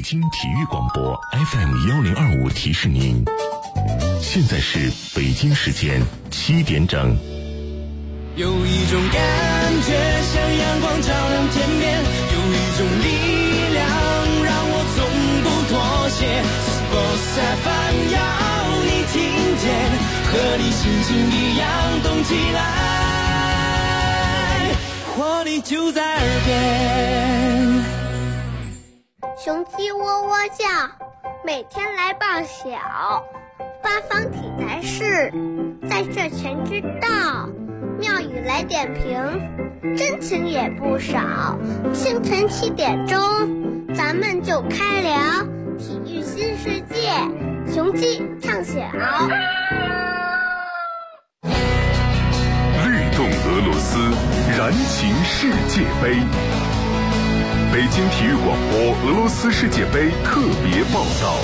京体育广播 FM1025提示您，现在是北京时间7点整。 有一种感觉像阳光照亮天边，有一种力量让我从不妥协。Sports FM 要你听见，和你心情一样动起来，活力就在耳边。 雄鸡喔喔叫，每天来报晓。八方体坛事，在这全知道。妙语来点评，真情也不少。清晨7点钟，咱们就开聊体育新世界，雄鸡唱晓。 律动俄罗斯，燃情世界杯。北京体育广播俄罗斯世界杯特别报道。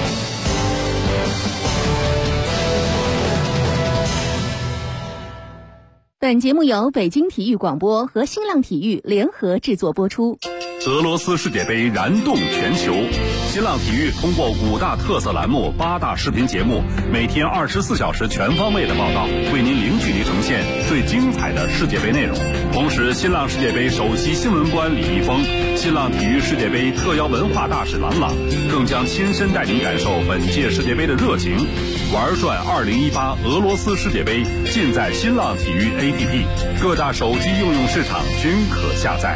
本节目由北京体育广播和新浪体育联合制作播出。 俄罗斯世界杯燃动全球，新浪体育通过5大特色栏目、8大视频节目，每天24小时全方位的报道，为您零距离呈现最精彩的世界杯内容。同时，新浪世界杯首席新闻官李易峰、新浪体育世界杯特邀文化大使郎朗，更将亲身带您感受本届世界杯的热情。玩转2018俄罗斯世界杯，尽在新浪体育 APP， 各大手机应用市场均可下载。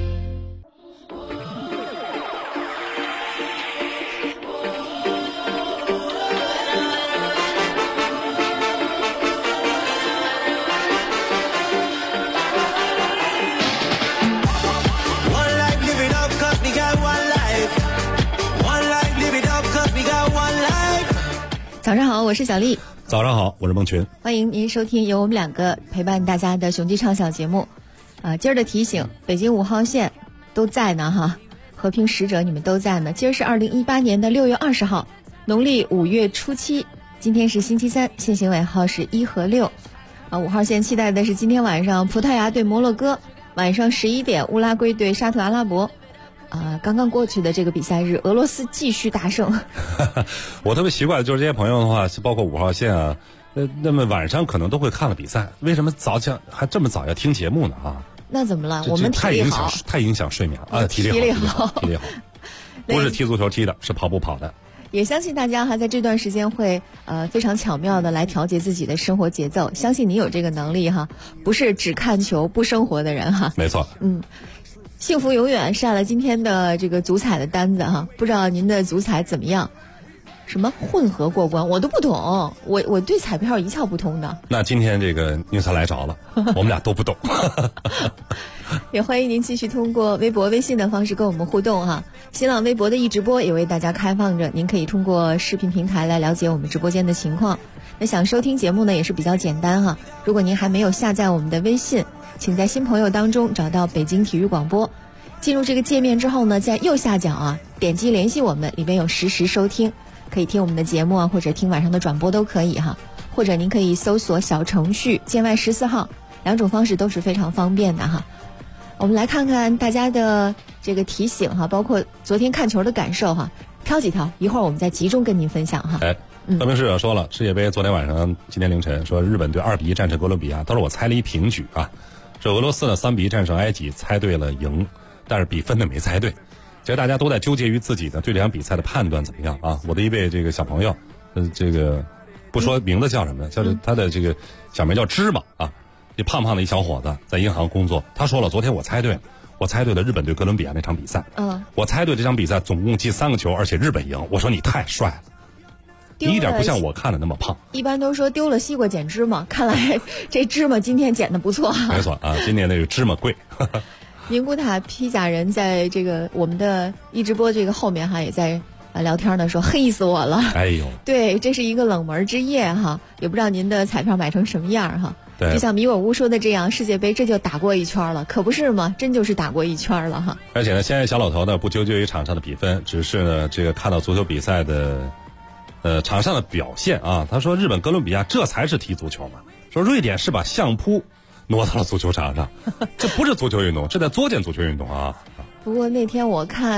早上好，我是小丽。 早上好，我是孟群。 欢迎您收听由我们2个陪伴大家的雄鸡畅晓节目。今儿的提醒，北京5号线都在呢哈，和平使者你们都在呢。今儿是2018年的6月20号，农历5月初7，今天是星期3，限行尾号是1和6。5号线期待的是今天晚上葡萄牙对摩洛哥，晚上11点乌拉圭对沙特阿拉伯。刚刚过去的这个比赛日，俄罗斯继续大胜。 我特别奇怪的就是这些朋友的话，包括5号线啊，那么晚上可能都会看了比赛，为什么还这么早要听节目呢啊？ 那怎么了？我们体力好， 太影响睡眠啊！体力好，不是踢足球踢的，是跑步跑的。 也相信大家在这段时间会非常巧妙的来调节自己的生活节奏，相信你有这个能力哈，不是只看球不生活的人哈。 没错， 幸福永远晒了今天的这个足彩的单子哈，不知道您的足彩怎么样？什么混合过关，我都不懂，我对彩票一窍不通的。 那今天这个宁才来着了，我们俩都不懂。 也欢迎您继续通过微博、微信的方式跟我们互动哈。新浪微博的直播也为大家开放着，您可以通过视频平台来了解我们直播间的情况。那想收听节目呢，也是比较简单哈。如果您还没有下载我们的微信，请在新朋友当中找到北京体育广播，进入这个界面之后呢，在右下角点击联系我们，里边有实时收听，可以听我们的节目或者听晚上的转播都可以哈。或者您可以搜索小程序建外14号，2种方式都是非常方便的哈。我们来看看大家的这个提醒哈，包括昨天看球的感受哈，挑几条，一会儿我们再集中跟您分享哈。 特别是说了世界杯，昨天晚上今天凌晨说日本队2-1战胜哥伦比亚，当时我猜了一平局啊，这俄罗斯呢3-1战胜埃及，猜对了赢，但是比分呢没猜对。其实大家都在纠结于自己的对这场比赛的判断怎么样啊。我的一位这个小朋友，这个不说名字叫什么，叫他的这个小名叫芝麻啊，这胖胖的一小伙子在银行工作，他说了昨天我猜对了日本对哥伦比亚那场比赛，我猜对这场比赛总共进3个球，而且日本赢。我说你太帅了，你一点不像我看的那么胖。 一般都说丢了西瓜捡芝麻，看来这芝麻今天捡的不错。 没错啊，今年那个芝麻贵。 宁古塔披甲人在这个我们的直播这个后面也在聊天呢，说黑死我了。 哎呦， 对，这是一个冷门之夜哈，也不知道您的彩票买成什么样哈。 对， 就像米我屋说的这样，世界杯这就打过一圈了，可不是吗？真就是打过一圈了哈。 而且呢，现在小老头呢不纠结于场上的比分，只是呢这个看到足球比赛的场上的表现啊。他说日本哥伦比亚这才是踢足球嘛，说瑞典是把相扑挪到了足球场上，这不是足球运动，这在作践足球运动啊。 不过那天我看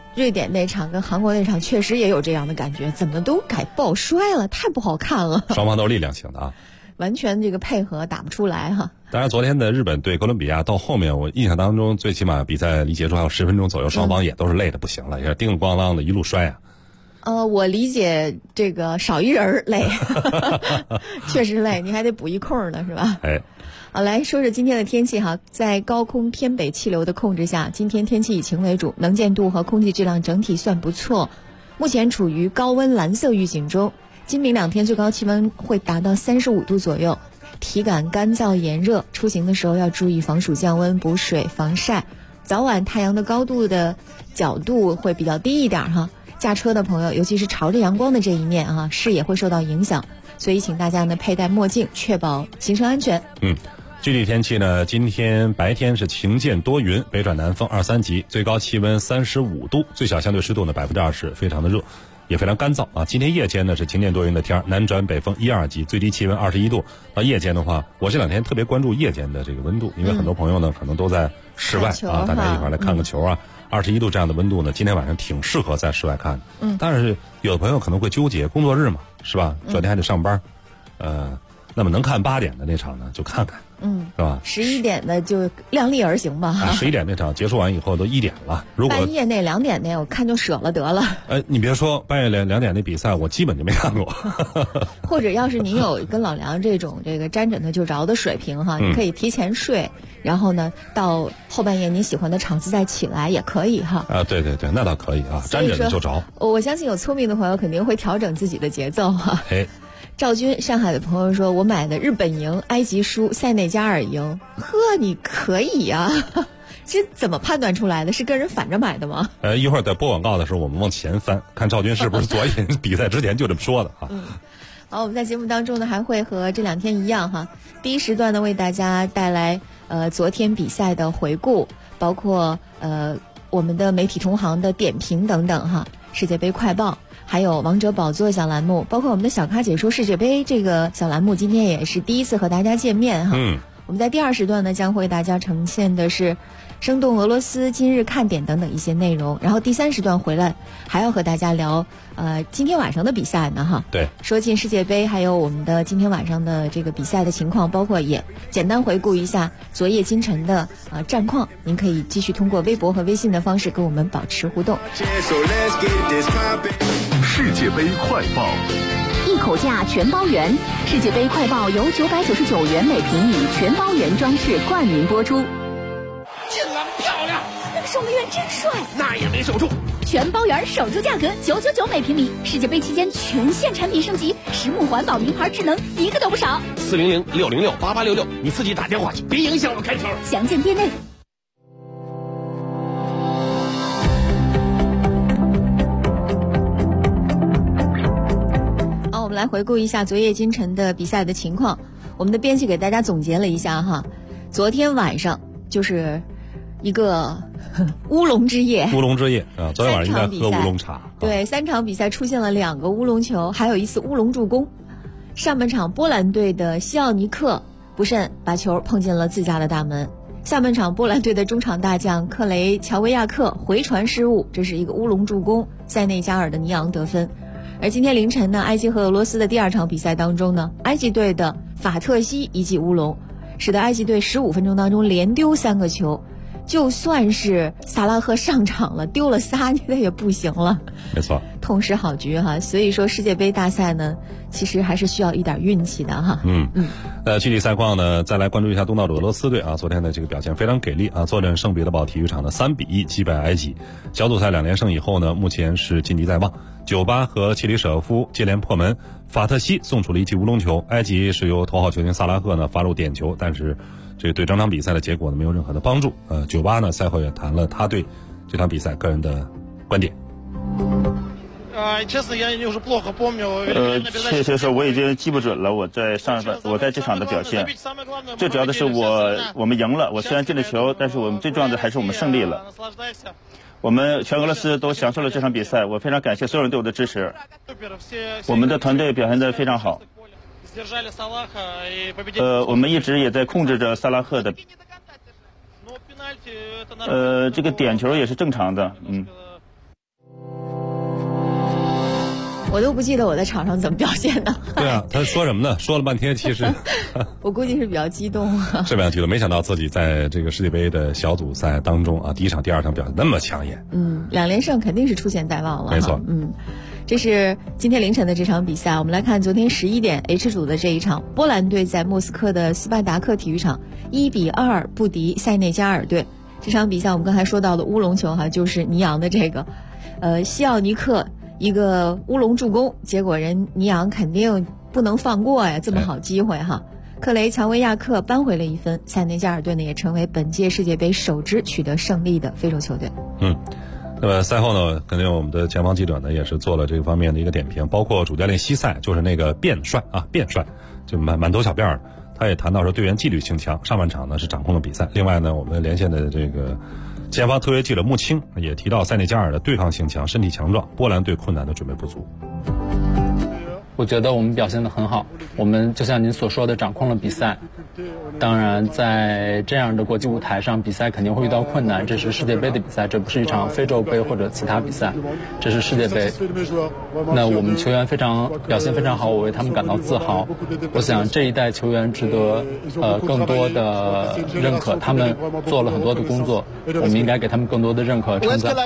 瑞典那场跟韩国那场确实也有这样的感觉，怎么都改抱摔了，太不好看了。 双方都是力量型的啊， 完全这个配合打不出来哈。 当然，昨天的日本对哥伦比亚到后面，我印象当中最起码比赛离结束还有10分钟左右，双方也都是累的不行了，也是叮咣啷的一路摔啊。 我理解这个少一人累，确实累，你还得补一空呢，是吧？ 哎。 好，来说说今天的天气哈，在高空偏北气流的控制下，今天天气以晴为主，能见度和空气质量整体算不错，目前处于高温蓝色预警中。今明2天最高气温会达到35度左右，体感干燥炎热，出行的时候要注意防暑降温、补水、防晒。早晚太阳的高度的角度会比较低一点哈，驾车的朋友尤其是朝着阳光的这一面哈，视野会受到影响，所以请大家呢佩戴墨镜，确保行车安全。 具体天气呢，今天白天是晴间多云，北转南风2、3级，最高气温35度，最小相对湿度呢20%，非常的热，也非常干燥啊。今天夜间呢是晴间多云的天，南转北风1、2级，最低气温21度。到夜间的话，我这2天特别关注夜间的这个温度，因为很多朋友呢可能都在室外啊，大家一块儿来看个球啊。21度这样的温度呢，今天晚上挺适合在室外看的。但是有的朋友可能会纠结，工作日嘛，是吧？转天还得上班，那么能看8点的那场呢，就看看。是吧 ？11点的就量力而行吧。 11点那场结束完以后都1点了，如果半夜那2点那我看就舍了得了。 你别说，半夜2点那比赛我基本就没看过。 或者要是您有跟老梁这种这个沾枕头就着的水平哈，你可以提前睡，然后呢到后半夜你喜欢的场次再起来也可以哈。 对，那倒可以啊，沾枕头就着。 我相信有聪明的朋友肯定会调整自己的节奏哈。赵军，上海的朋友说，我买的日本赢、埃及输、塞内加尔赢。呵，你可以呀、这怎么判断出来的？是跟人反着买的吗？ 一会儿在播广告的时候，我们往前翻，看赵军是不是昨天比赛之前就这么说的啊。 好，我们在节目当中呢，还会和这2天一样哈，第一时段呢为大家带来昨天比赛的回顾，包括我们的媒体同行的点评等等哈，世界杯快报。还有王者宝座小栏目，包括我们的小咖解说世界杯这个小栏目，今天也是第一次和大家见面哈。我们在第2时段呢，将会大家呈现的是生动俄罗斯今日看点等等一些内容，然后第3时段回来还要和大家聊今天晚上的比赛呢哈。 对， 说进世界杯，还有我们的今天晚上的这个比赛的情况，包括也简单回顾一下昨夜今晨的战况。您可以继续通过微博和微信的方式跟我们保持互动。 世界杯快报， 一口价全包圆。世界杯快报由999元每平米全包圆装饰冠名播出。 进了，漂亮！ 那个守门员真帅， 那也没守住。 全包圆守住价格999每平米。世界杯期间全线产品升级，实木环保名牌智能一个都不少。 400-606-8866，你自己打电话去，别影响我开球。 详见店内。 我们来回顾一下昨夜今晨的比赛的情况。我们的编辑给大家总结了一下哈，昨天晚上就是一个乌龙之夜。 乌龙之夜啊！昨天晚上应该喝乌龙茶。 对，3场比赛出现了2个乌龙球，还有一次乌龙助攻。上半场波兰队的西奥尼克不慎把球碰进了自家的大门。下半场波兰队的中场大将克雷乔维亚克回传失误，这是一个乌龙助攻，塞内加尔的尼昂得分。而今天凌晨呢，埃及和俄罗斯的第2场比赛当中呢，埃及队的法特西一记乌龙，使得埃及队15分钟当中连丢3个球。就算是萨拉赫上场了，丢了仨，那也不行了。 没错， 痛失好局哈。所以说世界杯大赛呢，其实还是需要一点运气的哈。 具体赛况呢，再来关注一下东道主俄罗斯队啊，昨天的这个表现非常给力啊，坐镇圣彼得堡体育场的3-1击败埃及。小组赛2连胜以后呢，目前是晋级在望。酒吧和切里舍夫接连破门，法特西送出了一记乌龙球，埃及是由头号球星萨拉赫呢发入点球，但是这个对整场比赛的结果呢没有任何的帮助。酒吧呢赛后也谈了他对这场比赛个人的观点。 确实是我已经记不准了，我在这场的表现。最主要的是我们赢了，我虽然进了球，但是我们最重要的还是我们胜利了。我们全俄罗斯都享受了这场比赛，我非常感谢所有人对我的支持。我们的团队表现得非常好。我们一直也在控制着萨拉赫的。这个点球也是正常的， 我都不记得我在场上怎么表现的。 对啊，他说什么呢？说了半天，其实我估计是比较激动啊。 是比较激动，没想到自己在这个世界杯的小组赛当中啊，第一场、第二场表现那么抢眼。 2连胜肯定是出现在望了。 没错。 这是今天凌晨的这场比赛。我们来看昨天11点 H 组的这一场，波兰队在莫斯科的斯巴达克体育场1-2不敌塞内加尔队。这场比赛我们刚才说到的乌龙球就是尼昂的这个，西奥尼克一个乌龙助攻，结果人尼昂肯定不能放过呀，这么好机会哈。克雷乔维亚克扳回了1分，塞内加尔队呢也成为本届世界杯首支取得胜利的非洲球队。 那么赛后呢，肯定我们的前方记者呢也是做了这个方面的一个点评，包括主教练西塞，就是那个便帅，就满头小辫儿，他也谈到说队员纪律性强，上半场呢是掌控了比赛。另外呢，我们连线的这个前方特约记者穆青也提到塞内加尔的对抗性强，身体强壮，波兰队困难的准备不足。 我觉得我们表现得很好，我们就像您所说的掌控了比赛。当然在这样的国际舞台上，比赛肯定会遇到困难，这是世界杯的比赛，这不是一场非洲杯或者其他比赛，这是世界杯。那我们球员表现非常好，我为他们感到自豪。我想这一代球员值得更多的认可，他们做了很多的工作，我们应该给他们更多的认可称赞。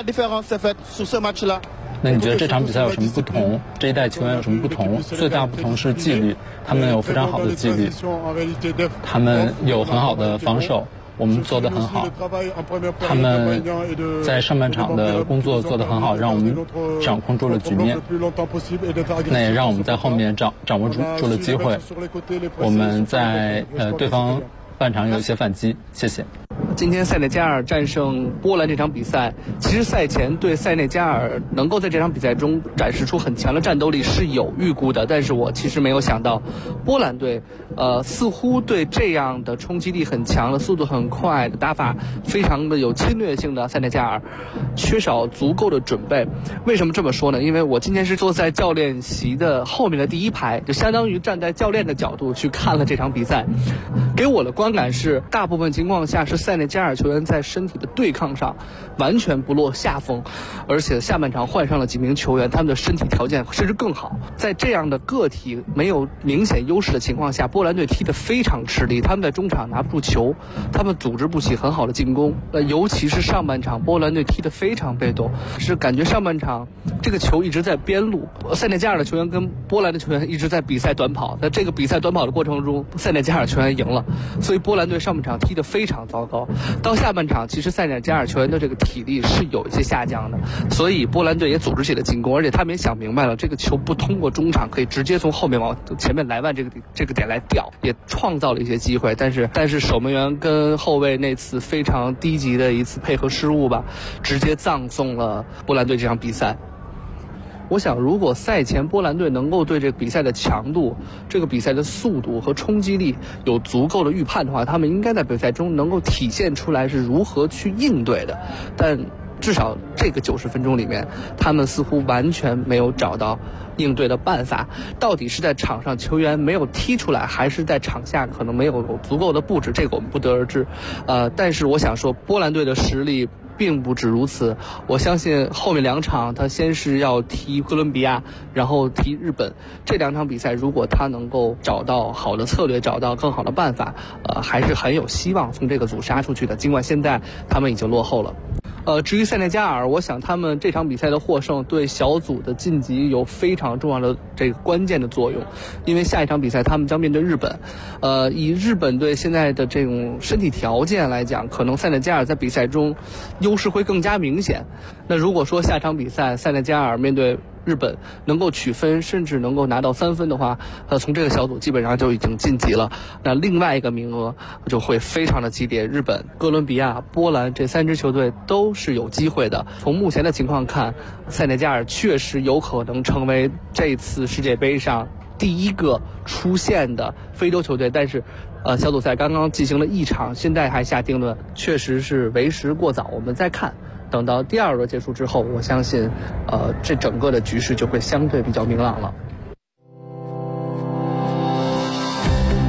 那你觉得这场比赛有什么不同？这一代球员有什么不同？最大不同是纪律，他们有非常好的纪律，他们有很好的防守，我们做得很好。他们在上半场的工作做得很好，让我们掌控住了局面，那也让我们在后面掌握住了机会。我们在对方半场有一些反击。谢谢。 今天塞内加尔战胜波兰这场比赛，其实赛前对塞内加尔能够在这场比赛中展示出很强的战斗力是有预估的，但是我其实没有想到波兰队似乎对这样的冲击力很强的、速度很快的、打法非常的有侵略性的塞内加尔缺少足够的准备。为什么这么说呢？因为我今天是坐在教练席的后面的第一排，就相当于站在教练的角度去看了这场比赛，给我的观感是大部分情况下是塞内加尔球员在身体的对抗上完全不落下风，而且下半场换上了几名球员，他们的身体条件甚至更好。在这样的个体没有明显优势的情况下，波兰队踢得非常吃力，他们在中场拿不住球，他们组织不起很好的进攻，尤其是上半场波兰队踢得非常被动，是感觉上半场这个球一直在边路，塞内加尔的球员跟波兰的球员一直在比赛短跑，在这个比赛短跑的过程中，塞内加尔球员赢了，所以波兰队上半场踢得非常糟糕。到下半场其实塞内加尔球员的这个体力是有一些下降的，所以波兰队也组织起了进攻，而且他们也想明白了这个球不通过中场可以直接从后面往前面来万这个点来调，也创造了一些机会，但是守门员跟后卫那次非常低级的一次配合失误吧，直接葬送了波兰队这场比赛。我想如果赛前波兰队能够对这个比赛的强度、这个比赛的速度和冲击力有足够的预判的话，他们应该在比赛中能够体现出来是如何去应对的，但至少这个90分钟里面，他们似乎完全没有找到应对的办法。到底是在场上球员没有踢出来，还是在场下可能没有足够的布置，这个我们不得而知。但是我想说，波兰队的实力并不止如此，我相信后面2场他先是要踢哥伦比亚，然后踢日本，这2场比赛如果他能够找到好的策略，找到更好的办法，还是很有希望从这个组杀出去的，尽管现在他们已经落后了。至于塞内加尔，我想他们这场比赛的获胜对小组的晋级有非常重要的这个关键的作用，因为下一场比赛他们将面对日本。以日本队现在的这种身体条件来讲，可能塞内加尔在比赛中优势会更加明显。那如果说下场比赛塞内加尔面对日本能够取分，甚至能够拿到3分的话，从这个小组基本上就已经晋级了。那另外一个名额就会非常的激烈，日本、哥伦比亚、波兰这3支球队都是有机会的。从目前的情况看，塞内加尔确实有可能成为这次世界杯上第一个出现的非洲球队，但是小组赛刚刚进行了1场，现在还下定论，确实是为时过早，我们再看。等到第2轮结束之后，我相信这整个的局势就会相对比较明朗了。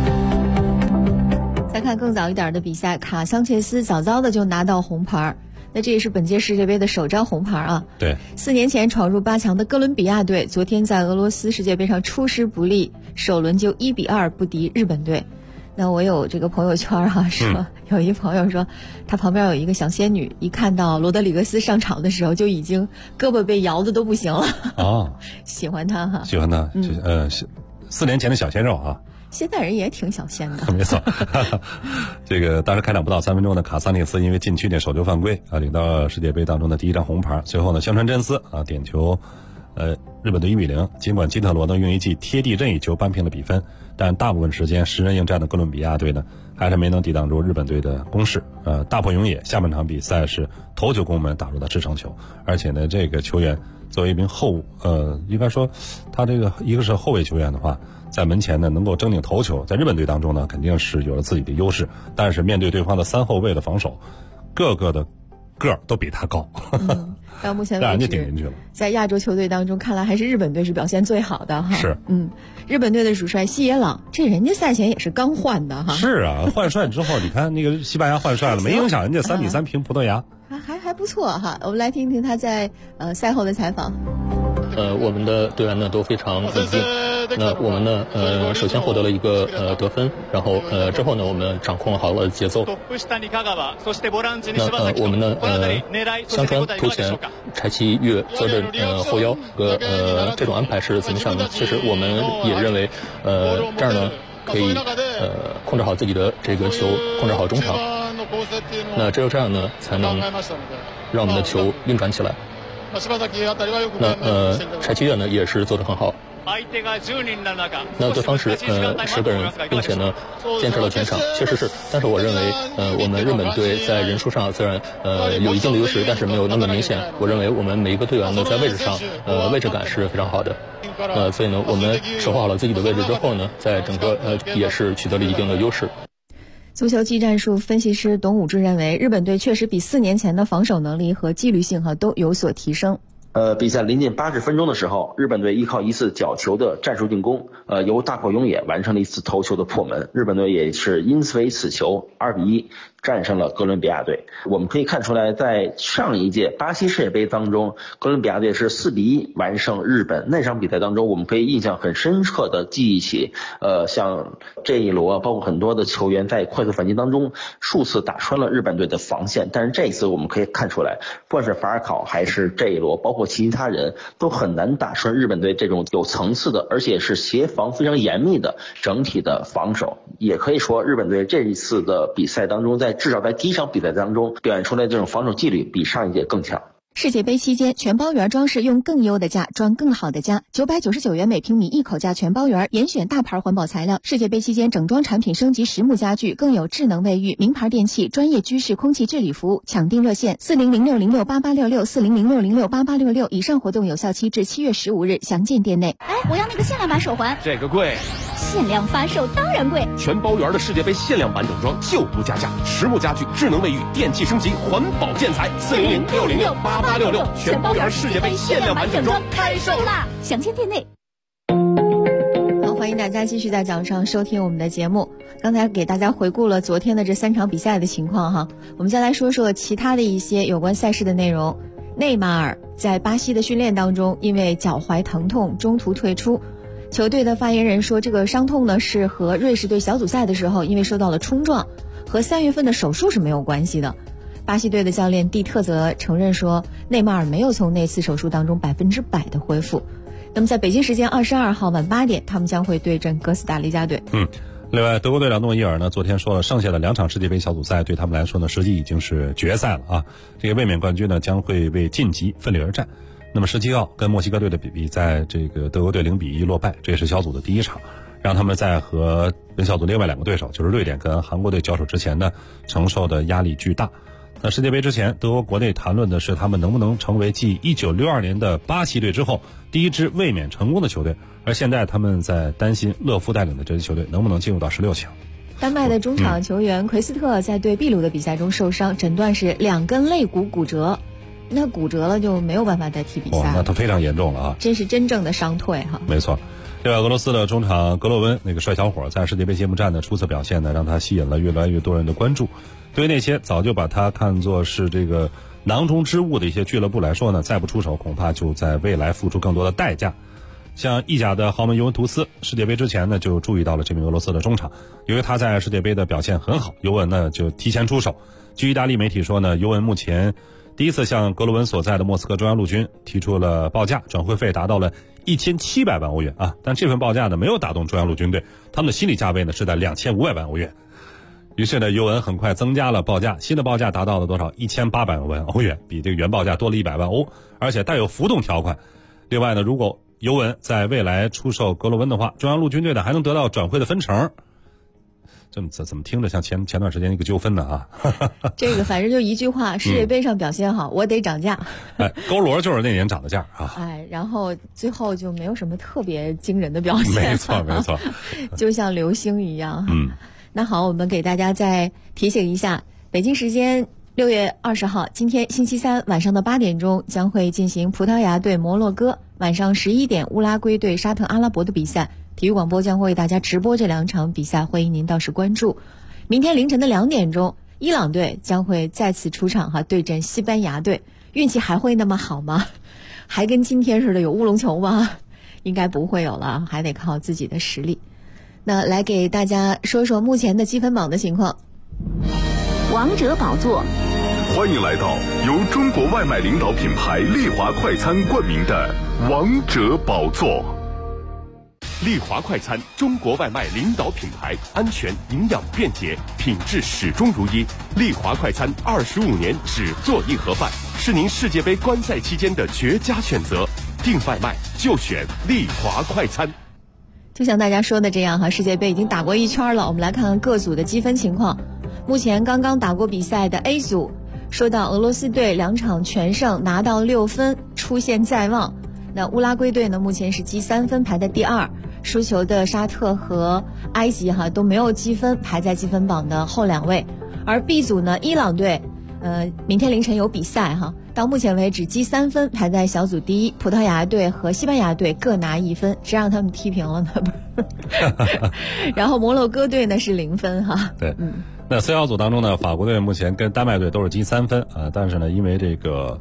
再看更早一点的比赛，卡桑切斯早早的就拿到红牌。 那这也是本届世界杯的首张红牌啊。 对 ，4年前闯入8强的哥伦比亚队，昨天在俄罗斯世界杯上出师不利，首轮就1-2不敌日本队。那我有这个朋友圈说有一朋友说，他旁边有一个小仙女，一看到罗德里格斯上场的时候，就已经胳膊被摇的都不行了。哦，喜欢他哈， 喜欢他。4年前的小鲜肉啊。 现在人也挺小鲜的， 没错。这个当时开场不到3分钟的卡萨内斯因为禁区内手球犯规啊，领到世界杯当中的第1张红牌。随后呢，香川真司啊点球，日本队1-0。尽管基特罗呢用一记贴地任意球扳平了比分，但大部分时间10人应战的哥伦比亚队呢，还是没能抵挡住日本队的攻势。大破永野下半场比赛是头球攻门打入的制胜球，而且呢，这个球员作为一名应该说他这个一个是后卫球员的话，在门前呢能够争顶头球，在日本队当中呢肯定是有了自己的优势，但是面对对方的3后卫的防守，个个的个儿都比他高。 到目前让人为止家顶进去了。 在亚洲球队当中，看来还是日本队是表现最好的哈。 是， 日本队的主帅西野朗，这人家赛前也是刚换的哈。 是啊，换帅之后，你看那个西班牙换帅了，没影响人家3-3平葡萄牙。 还不错哈。我们来听听他在赛后的采访。 我们的队员呢都非常稳定。那我们呢首先获得了一个得分，然后之后呢我们掌控好了节奏。那我们呢香川突前，柴崎岳坐镇后腰，这种安排是怎么想的？其实我们也认为这样呢可以控制好自己的这个球，控制好中场。那只有这样呢才能让我们的球运转起来。那柴崎岳呢也是做得很好。那对方是10个人，并且呢坚持了全场，确实是。但是我认为我们日本队在人数上虽然有一定的优势，但是没有那么明显。我认为我们每一个队员呢在位置上位置感是非常好的。所以呢我们守护好了自己的位置之后呢，在整个也是取得了一定的优势。 足球技战术分析师董武志认为，日本队确实比4年前的防守能力和纪律性都有所提升。 比赛临近80分钟的时候，日本队依靠一次角球的战术进攻，由大迫永野完成了一次头球的破门。日本队也是因为此球2-1战胜了哥伦比亚队。我们可以看出来，在上一届巴西世界杯当中，哥伦比亚队是4-1完胜日本。那场比赛当中，我们可以印象很深刻的记忆起，像这一罗，包括很多的球员在快速反击当中数次打穿了日本队的防线。但是这一次我们可以看出来，不管是法尔考还是这一罗，包括其他人都很难打穿日本队这种有层次的，而且是协防非常严密的整体的防守。也可以说，日本队这一次的比赛当中，至少在第一场比赛当中表现出来这种防守纪律比上一届更强。 世界杯期间，全包圆装饰用更优的价装更好的家，999元每平米一口价全包圆，严选大牌环保材料。世界杯期间整装产品升级实木家具，更有智能卫浴、名牌电器、专业居室空气治理服务。抢订热线4006068866，4006068866。以上活动有效期至7月15日，详见店内。 我要那个限量版手环， 这个贵。 限量发售当然贵。 全包圆的世界杯限量版整装就不加价，实木家具、智能卫浴、电器升级、环保建材，4006068866，全包圆世界杯限量版整装开售啦！ 详见店内。 好，欢迎大家继续在讲上收听我们的节目。刚才给大家回顾了昨天的这3场比赛的情况哈，我们再来说说其他的一些有关赛事的内容。内马尔在巴西的训练当中，因为脚踝疼痛中途退出。球队的发言人说，这个伤痛呢是和瑞士队小组赛的时候因为受到了冲撞，和3月份的手术是没有关系的。巴西队的教练蒂特则承认说，内马尔没有从那次手术当中100%的恢复。那么在北京时间22号晚8点，他们将会对阵哥斯达黎加队。 另外，德国队长诺伊尔呢，昨天说了，剩下的2场世界杯小组赛对他们来说呢，实际已经是决赛了啊。这个卫冕冠军呢，将会为晋级奋力而战。那么17号跟墨西哥队的比在这个德国队0-1落败，这也是小组的第1场，让他们在跟小组另外2个对手，就是瑞典跟韩国队交手之前呢，承受的压力巨大。那世界杯之前，德国国内谈论的是他们能不能成为继1962年的巴西队之后第一支卫冕成功的球队，而现在他们在担心勒夫带领的这支球队能不能进入到16强。 丹麦的中场球员奎斯特在对秘鲁的比赛中受伤，诊断是2根肋骨骨折。那骨折了就没有办法再踢比赛了， 那他非常严重了啊！ 真是真正的伤退哈。 没错。另外，俄罗斯的中场格洛温那个帅小伙在世界杯揭幕战的出色表现呢，让他吸引了越来越多人的关注。对于那些早就把他看作是这个囊中之物的一些俱乐部来说呢，再不出手，恐怕就在未来付出更多的代价。像意甲的豪门尤文图斯，世界杯之前呢就注意到了这名俄罗斯的中场，由于他在世界杯的表现很好，尤文呢就提前出手。据意大利媒体说呢，尤文目前第一次向格罗文所在的莫斯科中央陆军提出了报价，转会费达到了1700万欧元啊，但这份报价呢没有打动中央陆军队，他们的心理价位呢是在2500万欧元。于是呢，尤文很快增加了报价，新的报价达到了多少？1800万欧元，比这个原报价多了100万欧，而且带有浮动条款。另外呢，如果尤文在未来出售格罗温的话，中央陆军队呢还能得到转会的分成。怎么听着像前段时间一个纠纷呢啊？ 这个反正就一句话，世界杯上表现好，我得涨价。 勾罗就是那年涨的价啊。 然后最后就没有什么特别惊人的表现。 没错， 就像流星一样。那好，我们给大家再提醒一下，北京时间6月20号，今天星期三晚上的8点钟将会进行葡萄牙对摩洛哥，晚上11点乌拉圭对沙特阿拉伯的比赛。体育广播将会为大家直播这2场比赛，欢迎您到时关注。明天凌晨的2点钟，伊朗队将会再次出场对阵西班牙队。运气还会那么好吗？还跟今天似的有乌龙球吗？应该不会有了，还得靠自己的实力。那来给大家说说目前的积分榜的情况。 王者宝座， 欢迎来到由中国外卖领导品牌丽华快餐冠名的王者宝座。 丽华快餐，中国外卖领导品牌，安全、营养、便捷，品质始终如一。丽华快餐25年只做一盒饭，是您世界杯观赛期间的绝佳选择。订外卖就选丽华快餐。 就像大家说的这样世界杯已经打过一圈了，我们来看看各组的积分情况。目前刚刚打过比赛的 A 组，说到俄罗斯队2场全胜，拿到6分，出现在望。那乌拉圭队呢，目前是积3分，排在第2。输球的沙特和埃及都没有积分，排在积分榜的后2位。而 B 组呢，伊朗队明天凌晨有比赛到目前为止积3分，排在小组第1。葡萄牙队和西班牙队各拿1分，谁让他们踢平了呢？然后摩洛哥队呢是0分对，那 C 小组当中呢，法国队目前跟丹麦队都是积3分但是呢，因为这个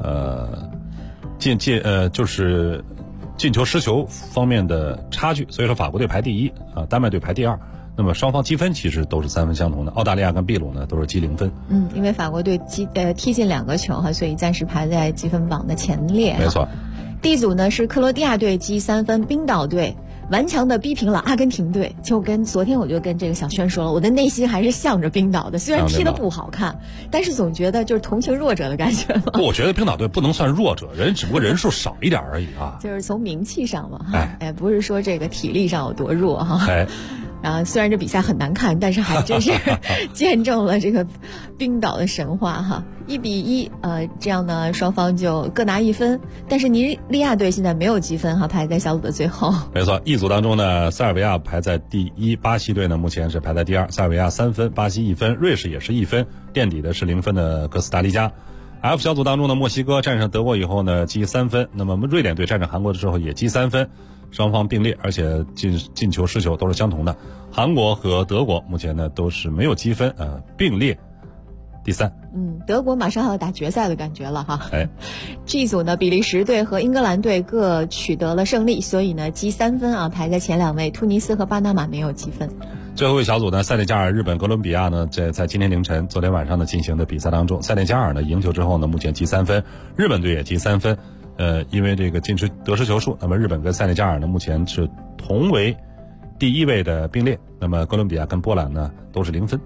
就是进球失球方面的差距，所以说法国队排第1丹麦队排第2。那么双方积分其实都是3分相同的，澳大利亚跟秘鲁呢都是积0分。 因为法国队踢进2个球所以暂时排在积分榜的前列。 没错。 D 组呢是克罗地亚队积3分，冰岛队顽强的逼平了阿根廷队。昨天我就跟这个小轩说了，我的内心还是向着冰岛的，虽然踢得不好看，但是总觉得就是同情弱者的感觉嘛。 我觉得冰岛队不能算弱者，只不过人数少一点而已就是从名气上嘛不是说这个体力上有多弱然后虽然这比赛很难看，但是还真是见证了这个冰岛的神话1-1这样呢，双方就各拿1分。但是尼日利亚队现在没有积分排在小组的最后。 没错，E 组当中呢，塞尔维亚排在第1，巴西队呢目前是排在第2，塞尔维亚3分，巴西1分，瑞士也是1分，垫底的是0分的哥斯达黎加。F 小组当中呢，墨西哥战胜德国以后呢积3分，那么瑞典队战胜韩国的时候也积3分，双方并列，而且进球失球都是相同的。韩国和德国目前呢都是没有积分并列第3。 德国马上要打决赛的感觉了G 组呢，比利时队和英格兰队各取得了胜利，所以呢积3分排在前2位。突尼斯和巴拿马没有积分。 最后一小组呢，塞内加尔、日本、哥伦比亚呢，在今天凌晨、昨天晚上的进行的比赛当中，塞内加尔呢赢球之后呢，目前积3分，日本队也积3分。因为这个得失球数，那么日本跟塞内加尔呢目前是同为第1位的并列，那么哥伦比亚跟波兰呢都是0分。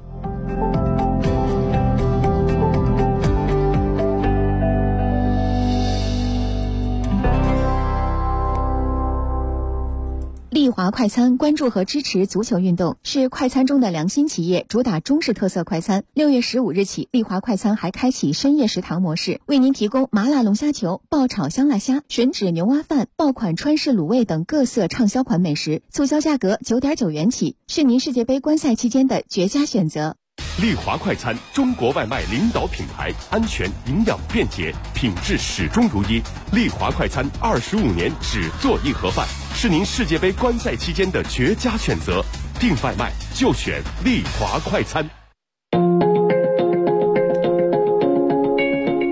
丽华快餐关注和支持足球运动，是快餐中的良心企业，主打中式特色快餐。6月15日起，丽华快餐还开启深夜食堂模式，为您提供麻辣龙虾球、爆炒香辣虾、吮指牛蛙饭、爆款川式卤味等各色畅销款美食，促销价格9.9元起，是您世界杯观赛期间的绝佳选择。 丽华快餐，中国外卖领导品牌，安全、营养、便捷，品质始终如一。丽华快餐25年只做一盒饭，是您世界杯观赛期间的绝佳选择。订外卖就选丽华快餐。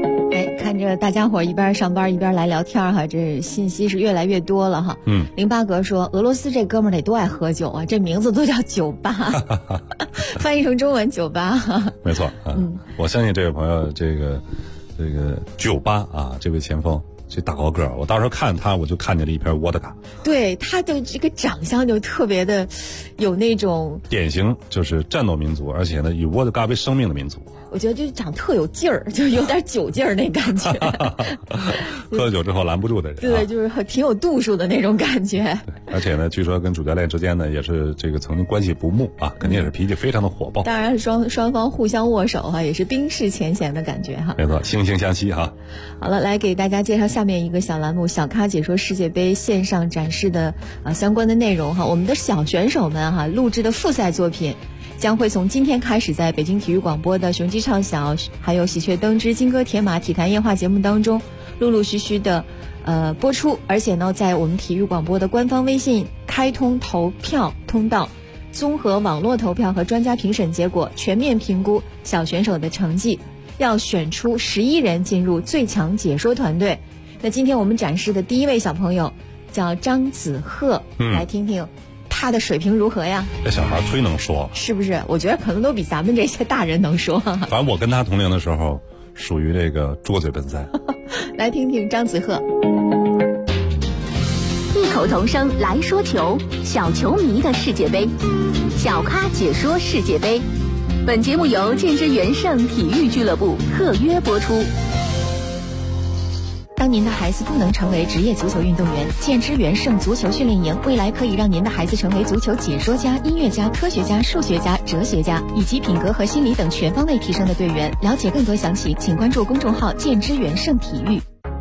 着大家伙一边上班一边来聊天哈，这信息是越来越多了哈。08格说俄罗斯这哥们儿得多爱喝酒啊，这名字都叫酒吧，翻译成中文酒吧。 没错，我相信这位朋友这个酒吧啊，这位前锋。这大高个儿，我到时候看他，我就看见了一瓶沃德嘎。 对，他的这个长相就特别的有那种典型，就是战斗民族，而且呢以沃德嘎为生命的民族。 我觉得就长特有劲儿，就有点酒劲儿那感觉。 喝了酒之后拦不住的人。 对，就是挺有度数的那种感觉。 而且呢，据说跟主教练之间呢也是这个曾经关系不睦啊，肯定也是脾气非常的火爆。 当然双方互相握手哈，也是冰释前嫌的感觉哈。 没错，惺惺相惜哈。 好了，来给大家介绍下面一个小栏目——小咖解说世界杯线上展示的相关的内容哈。我们的小选手们哈录制的复赛作品。将会从今天开始在北京体育广播的雄鸡唱小还有喜鹊登之金戈铁马体坛夜话节目当中陆陆续续的播出，而且呢在我们体育广播的官方微信开通投票通道，综合网络投票和专家评审结果，全面评估小选手的成绩，要选出11人进入最强解说团队。那今天我们展示的第一位小朋友叫张子赫，来听听他的水平如何呀？ 这小孩忒能说， 是不是？我觉得可能都比咱们这些大人能说。 反正我跟他同龄的时候，属于这个拙嘴笨腮。 来听听张子赫。 异口同声来说球，小球迷的世界杯，小咖解说世界杯。本节目由建之元盛体育俱乐部特约播出。 当您的孩子不能成为职业足球运动员，建之元盛足球训练营未来可以让您的孩子成为足球解说家、音乐家、科学家、数学家、哲学家，以及品格和心理等全方位提升的队员。了解更多详情，请关注公众号建之元盛体育。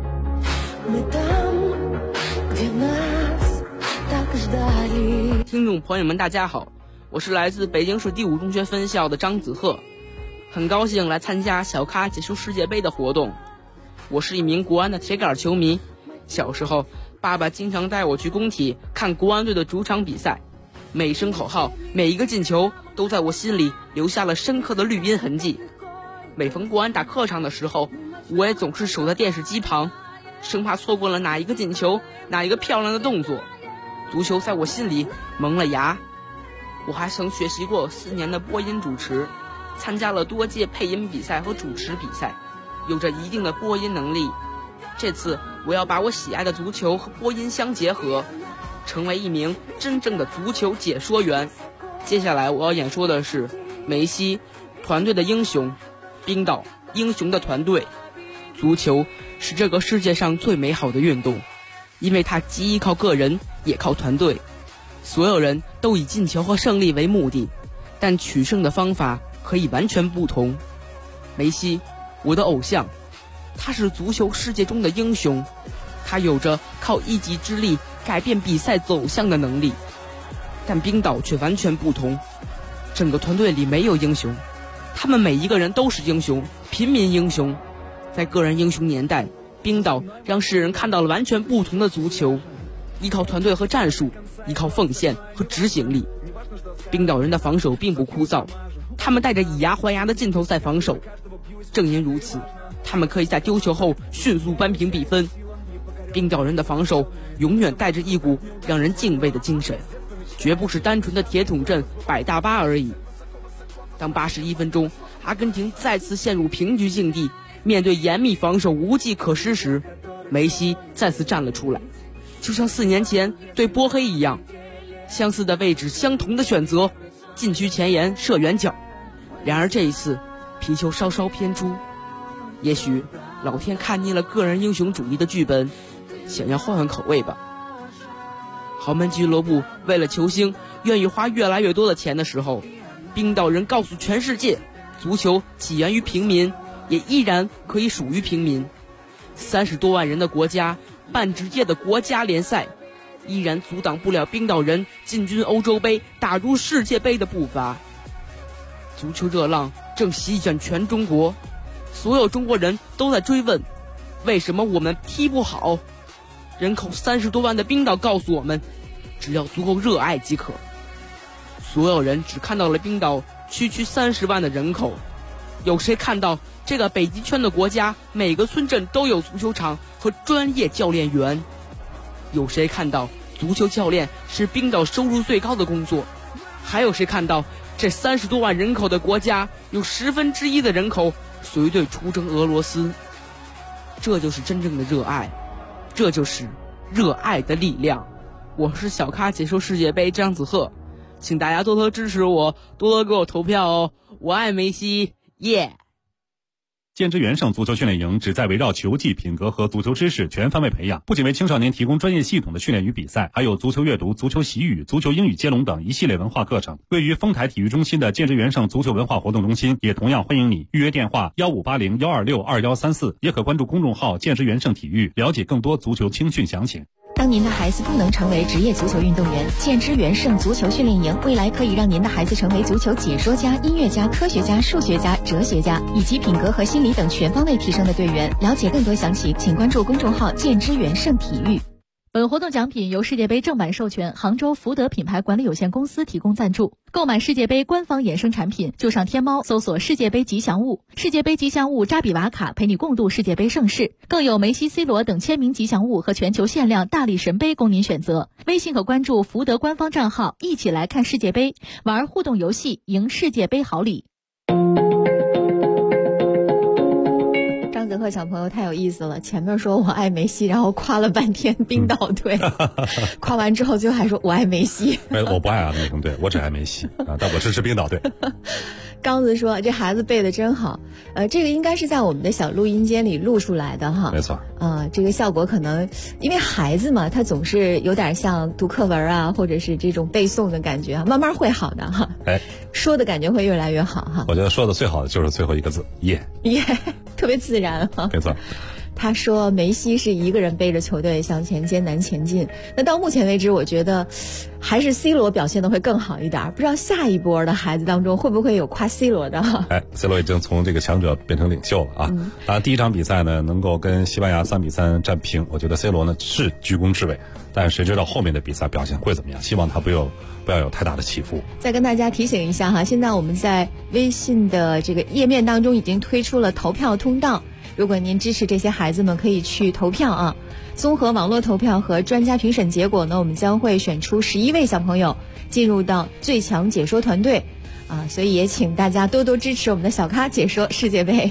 听众朋友们大家好，我是来自北京市第5中学分校的张子赫，很高兴来参加小咖解说世界杯的活动。我是一名国安的铁杆球迷，小时候爸爸经常带我去工体看国安队的主场比赛，每一声口号，每一个进球都在我心里留下了深刻的绿荫痕迹。每逢国安打客场的时候，我也总是守在电视机旁，生怕错过了哪一个进球，哪一个漂亮的动作。足球在我心里萌了芽。我还曾学习过4年的播音主持，参加了多届配音比赛和主持比赛，有着一定的播音能力。这次我要把我喜爱的足球和播音相结合，成为一名真正的足球解说员。接下来我要演说的是梅西，团队的英雄；冰岛，英雄的团队。足球是这个世界上最美好的运动，因为它既依靠个人也靠团队，所有人都以进球和胜利为目的，但取胜的方法可以完全不同。梅西，我的偶像，他是足球世界中的英雄，他有着靠一己之力改变比赛走向的能力。但冰岛却完全不同，整个团队里没有英雄，他们每一个人都是英雄，平民英雄。在个人英雄年代，冰岛让世人看到了完全不同的足球，依靠团队和战术，依靠奉献和执行力。冰岛人的防守并不枯燥，他们带着以牙还牙的劲头在防守。正因如此，他们可以在丢球后迅速扳平比分。冰岛人的防守永远带着一股让人敬畏的精神，绝不是单纯的铁桶阵摆大巴而已。当81分钟，阿根廷再次陷入平局境地，面对严密防守无计可施时，梅西再次站了出来，就像4年前对波黑一样，相似的位置，相同的选择，禁区前沿射远角。然而这一次皮球稍稍偏出，也许老天看腻了个人英雄主义的剧本，想要换换口味吧。豪门俱乐部为了球星愿意花越来越多的钱的时候，冰岛人告诉全世界，足球起源于平民，也依然可以属于平民。30多万人的国家，半职业的国家联赛，依然阻挡不了冰岛人进军欧洲杯、打入世界杯的步伐。足球热浪正席卷全中国，所有中国人都在追问，为什么我们踢不好？人口30多万的冰岛告诉我们，只要足够热爱即可。所有人只看到了冰岛区区30万的人口， 有谁看到这个北极圈的国家每个村镇都有足球场和专业教练员？有谁看到足球教练是冰岛收入最高的工作？还有谁看到这30多万人口的国家有1/10的人口随队出征俄罗斯？这就是真正的热爱，这就是热爱的力量。我是小咖解说世界杯张子赫，请大家多多支持我，多多给我投票哦！我爱梅西，耶！ 建之元盛足球训练营旨在围绕球技、品格和足球知识全方位培养，不仅为青少年提供专业系统的训练与比赛，还有足球阅读、足球习语、足球英语接龙等一系列文化课程。位于丰台体育中心的建之元盛足球文化活动中心也同样欢迎你，预约电话1580-126-2134，也可关注公众号建之元盛体育，了解更多足球青训详情。 当您的孩子不能成为职业足球运动员，建之元盛足球训练营未来可以让您的孩子成为足球解说家、音乐家、科学家、数学家、哲学家，以及品格和心理等全方位提升的队员。了解更多详情，请关注公众号建之元盛体育。本活动奖品由世界杯正版授权杭州福德品牌管理有限公司提供赞助。购买世界杯官方衍生产品，就上天猫搜索世界杯吉祥物，世界杯吉祥物扎比瓦卡陪你共度世界杯盛世，更有梅西、C 罗等签名吉祥物和全球限量大力神杯供您选择。微信可关注福德官方账号，一起来看世界杯，玩互动游戏，赢世界杯好礼。 张子赫小朋友太有意思了，前面说我爱梅西，然后夸了半天冰岛队，夸完之后最后还说我爱梅西。 我不爱阿根廷队，我只爱梅西啊，但我支持冰岛队。 刚子说这孩子背得真好，这个应该是在我们的小录音间里录出来的哈。 没错。 这个效果可能因为孩子嘛，他总是有点像读课文啊，或者是这种背诵的感觉啊，慢慢会好的哈。说的感觉会越来越好哈。 我觉得说的最好的就是最后一个字耶， 特别自然哈。 没错。 他说梅西是一个人背着球队向前艰难前进，那到目前为止我觉得还是 C 罗表现的会更好一点，不知道下一波的孩子当中会不会有夸 C 罗的。 C 罗已经从这个强者变成领袖了啊。当然第一场比赛呢能够跟西班牙3-3战平，我觉得 C 罗呢是居功至伟，但谁知道后面的比赛表现会怎么样，希望他不要有太大的起伏。 再跟大家提醒一下哈，现在我们在微信的这个页面当中已经推出了投票通道，如果您支持这些孩子们，可以去投票啊。综合网络投票和专家评审结果呢，我们将会选出11位小朋友进入到最强解说团队啊，所以也请大家多多支持我们的小咖解说世界杯。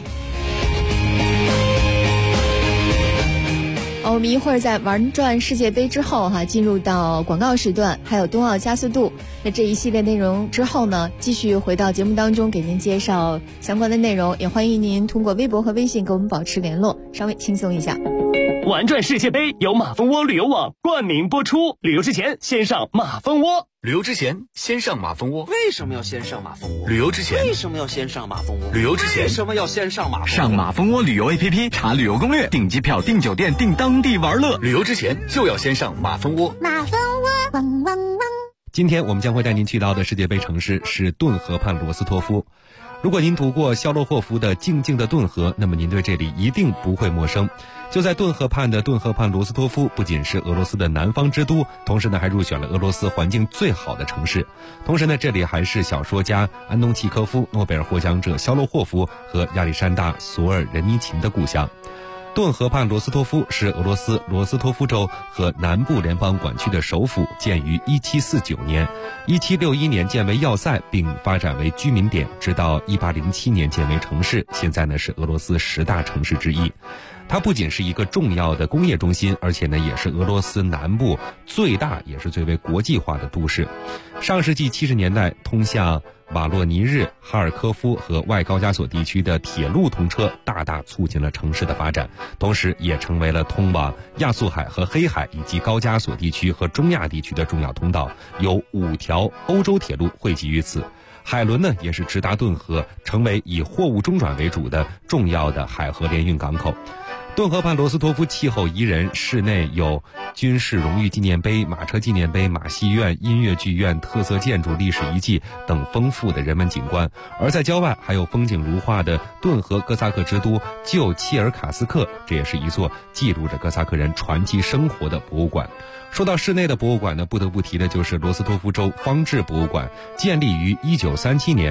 我们一会儿在玩转世界杯之后进入到广告时段，还有冬奥加速度。那这一系列内容之后呢，继续回到节目当中给您介绍相关的内容，也欢迎您通过微博和微信跟我们保持联络，稍微轻松一下。 玩转世界杯由马蜂窝旅游网冠名播出，旅游之前先上马蜂窝。 旅游之前先上马蜂窝。 为什么要先上马蜂窝？ 旅游之前为什么要先上马蜂窝？ 旅游之前为什么要先上马蜂窝？ 上马蜂窝旅游 APP 查旅游攻略，订机票、订酒店、订当地玩乐。旅游之前就要先上马蜂窝。 马蜂窝，汪汪汪！ 今天我们将会带您去到的世界杯城市是顿河畔罗斯托夫。如果您读过肖洛霍夫的《静静的顿河》，那么您对这里一定不会陌生。就在顿河畔的顿河畔罗斯托夫，不仅是俄罗斯的南方之都，同时呢还入选了俄罗斯环境最好的城市。同时呢，这里还是小说家安东契科夫、诺贝尔获奖者肖洛霍夫和亚历山大·索尔仁尼琴的故乡。顿河畔罗斯托夫是俄罗斯罗斯托夫州和南部联邦管区的首府，建于1749年，1761年建为要塞，并发展为居民点，直到1807年建为城市，现在呢是俄罗斯10大城市之一。它不仅是一个重要的工业中心，而且呢也是俄罗斯南部最大也是最为国际化的都市。上世纪70年代，通向瓦洛尼日、哈尔科夫和外高加索地区的铁路通车大大促进了城市的发展，同时也成为了通往亚速海和黑海以及高加索地区和中亚地区的重要通道，有5条欧洲铁路汇集于此。海轮呢也是直达顿河，成为以货物中转为主的重要的海河联运港口。顿河畔罗斯托夫气候宜人，室内有军事荣誉纪念碑、马车纪念碑、马戏院、音乐剧院、特色建筑、历史遗迹等丰富的人文景观，而在郊外还有风景如画的顿河哥萨克之都旧切尔卡斯克，这也是一座记录着哥萨克人传奇生活的博物馆。说到室内的博物馆呢，不得不提的就是罗斯托夫州方志博物馆，建立于1937年。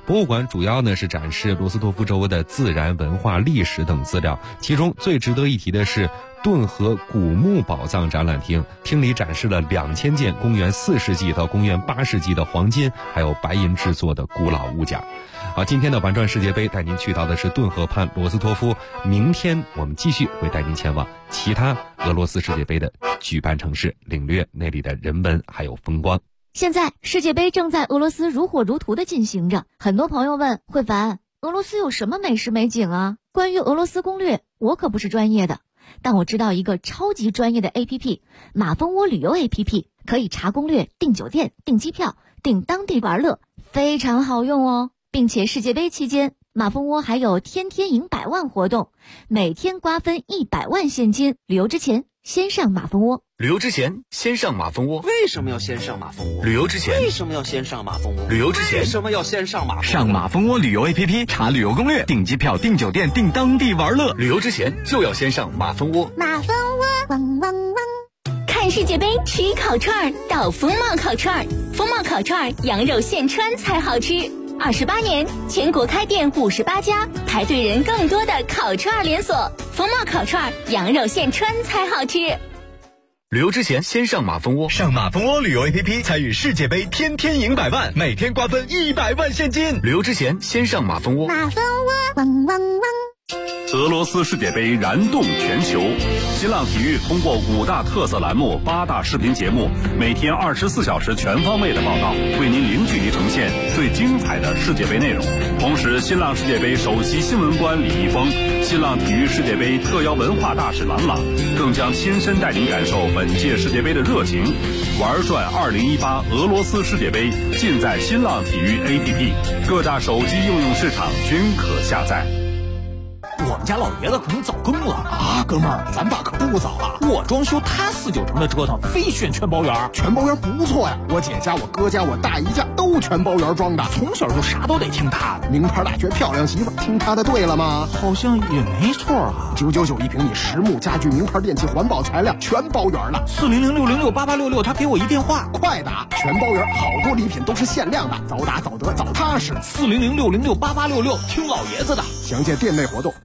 博物馆主要呢是展示罗斯托夫州的自然、文化、历史等资料，其中最值得一提的是顿河古墓宝藏展览厅，厅里展示了2000件公元4世纪到公元8世纪的黄金还有白银制作的古老物件。好，今天的玩转世界杯带您去到的是顿河畔罗斯托夫，明天我们继续会带您前往其他俄罗斯世界杯的举办城市，领略那里的人文还有风光。 现在世界杯正在俄罗斯如火如荼地进行着，很多朋友问慧凡，俄罗斯有什么美食美景啊？关于俄罗斯攻略，我可不是专业的，但我知道一个超级专业的 APP， 马蜂窝旅游 APP， 可以查攻略、订酒店、订机票、订当地玩乐，非常好用哦。并且世界杯期间，马蜂窝还有天天赢100万活动，每天瓜分100万现金。旅游之前先上马蜂窝。 旅游之前先上马蜂窝。 为什么要先上马蜂窝？ 旅游之前为什么要先上马蜂窝？ 旅游之前为什么要先上马蜂窝？ 上马蜂窝旅游 APP 查旅游攻略，订机票、订酒店、订当地玩乐。旅游之前就要先上马蜂窝。 马蜂窝，汪汪汪！ 看世界杯吃烤串到风貌烤串，风貌烤串羊肉现穿才好吃。28年，全国开店58家，排队人更多的烤串连锁。风貌烤串羊肉现穿才好吃。 旅游之前先上马蜂窝，上马蜂窝旅游 APP 参与世界杯，天天赢100万，每天瓜分100万现金。旅游之前先上马蜂窝。 马蜂窝，汪汪汪！ 俄罗斯世界杯燃动全球，新浪体育通过5大特色栏目、8大视频节目，每天24小时全方位的报道，为您零距离呈现最精彩的世界杯内容。同时，新浪世界杯首席新闻官李易峰、新浪体育世界杯特邀文化大使郎朗，更将亲身带您感受本届世界杯的热情。玩转2018俄罗斯世界杯，尽在新浪体育 APP， 各大手机应用市场均可下载。 我们家老爷子可能早更了啊，哥们儿，咱爸可不早了。我装修他4、9成的折腾，非选全包圆。全包圆不错呀，我姐家、我哥家、我大姨家都全包圆装的，从小就啥都得听他的。名牌大学漂亮媳妇，听他的对了吗？好像也没错啊。999一平米，实木家具、名牌电器、环保材料，全包圆了。400-606-8866，他给我一电话，快打！全包圆，好多礼品都是限量的，早打早得早踏实。400-606-8866，听老爷子的。详见店内活动。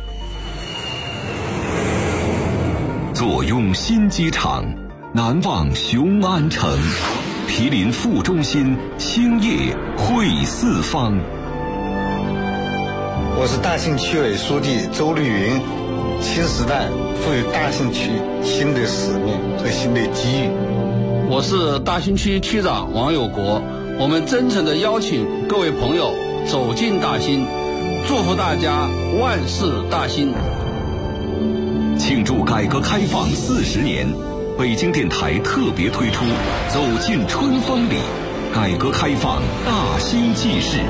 坐拥新机场，难忘雄安城，毗邻副中心，兴业汇四方。 我是大兴区委书记周绿云，新时代赋予大兴区新的使命和新的机遇。 我是大兴区区长王有国，我们真诚地邀请各位朋友走进大兴，祝福大家万事大兴。 庆祝改革开放40年，北京电台特别推出《走进春风里》，改革开放大兴纪事。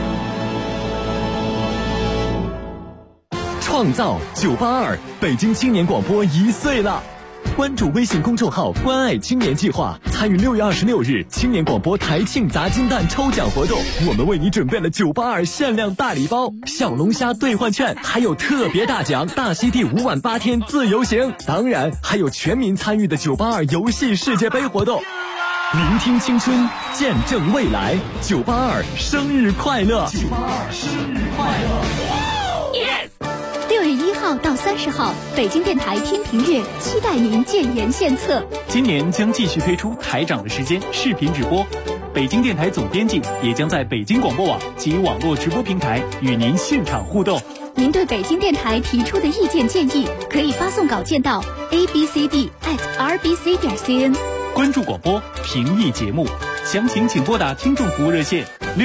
创造982，北京青年广播1岁了。关注微信公众号“关爱青年计划”，参与6月26日青年广播台庆砸金蛋抽奖活动。我们为你准备了982限量大礼包、小龙虾兑换券，还有特别大奖大溪地5晚8天自由行。当然，还有全民参与的982游戏世界杯活动。聆听青春，见证未来，982生日快乐！982生日快乐 ！6月1号到30号，北京电台听评乐期待您建言献策。 今年将继续推出台长的时间视频直播，北京电台总编辑也将在北京广播网及网络直播平台与您现场互动。 您对北京电台提出的意见建议，可以发送稿件到 abcd@rbc.cn。 关注广播，评议节目，详情请拨打听众服务热线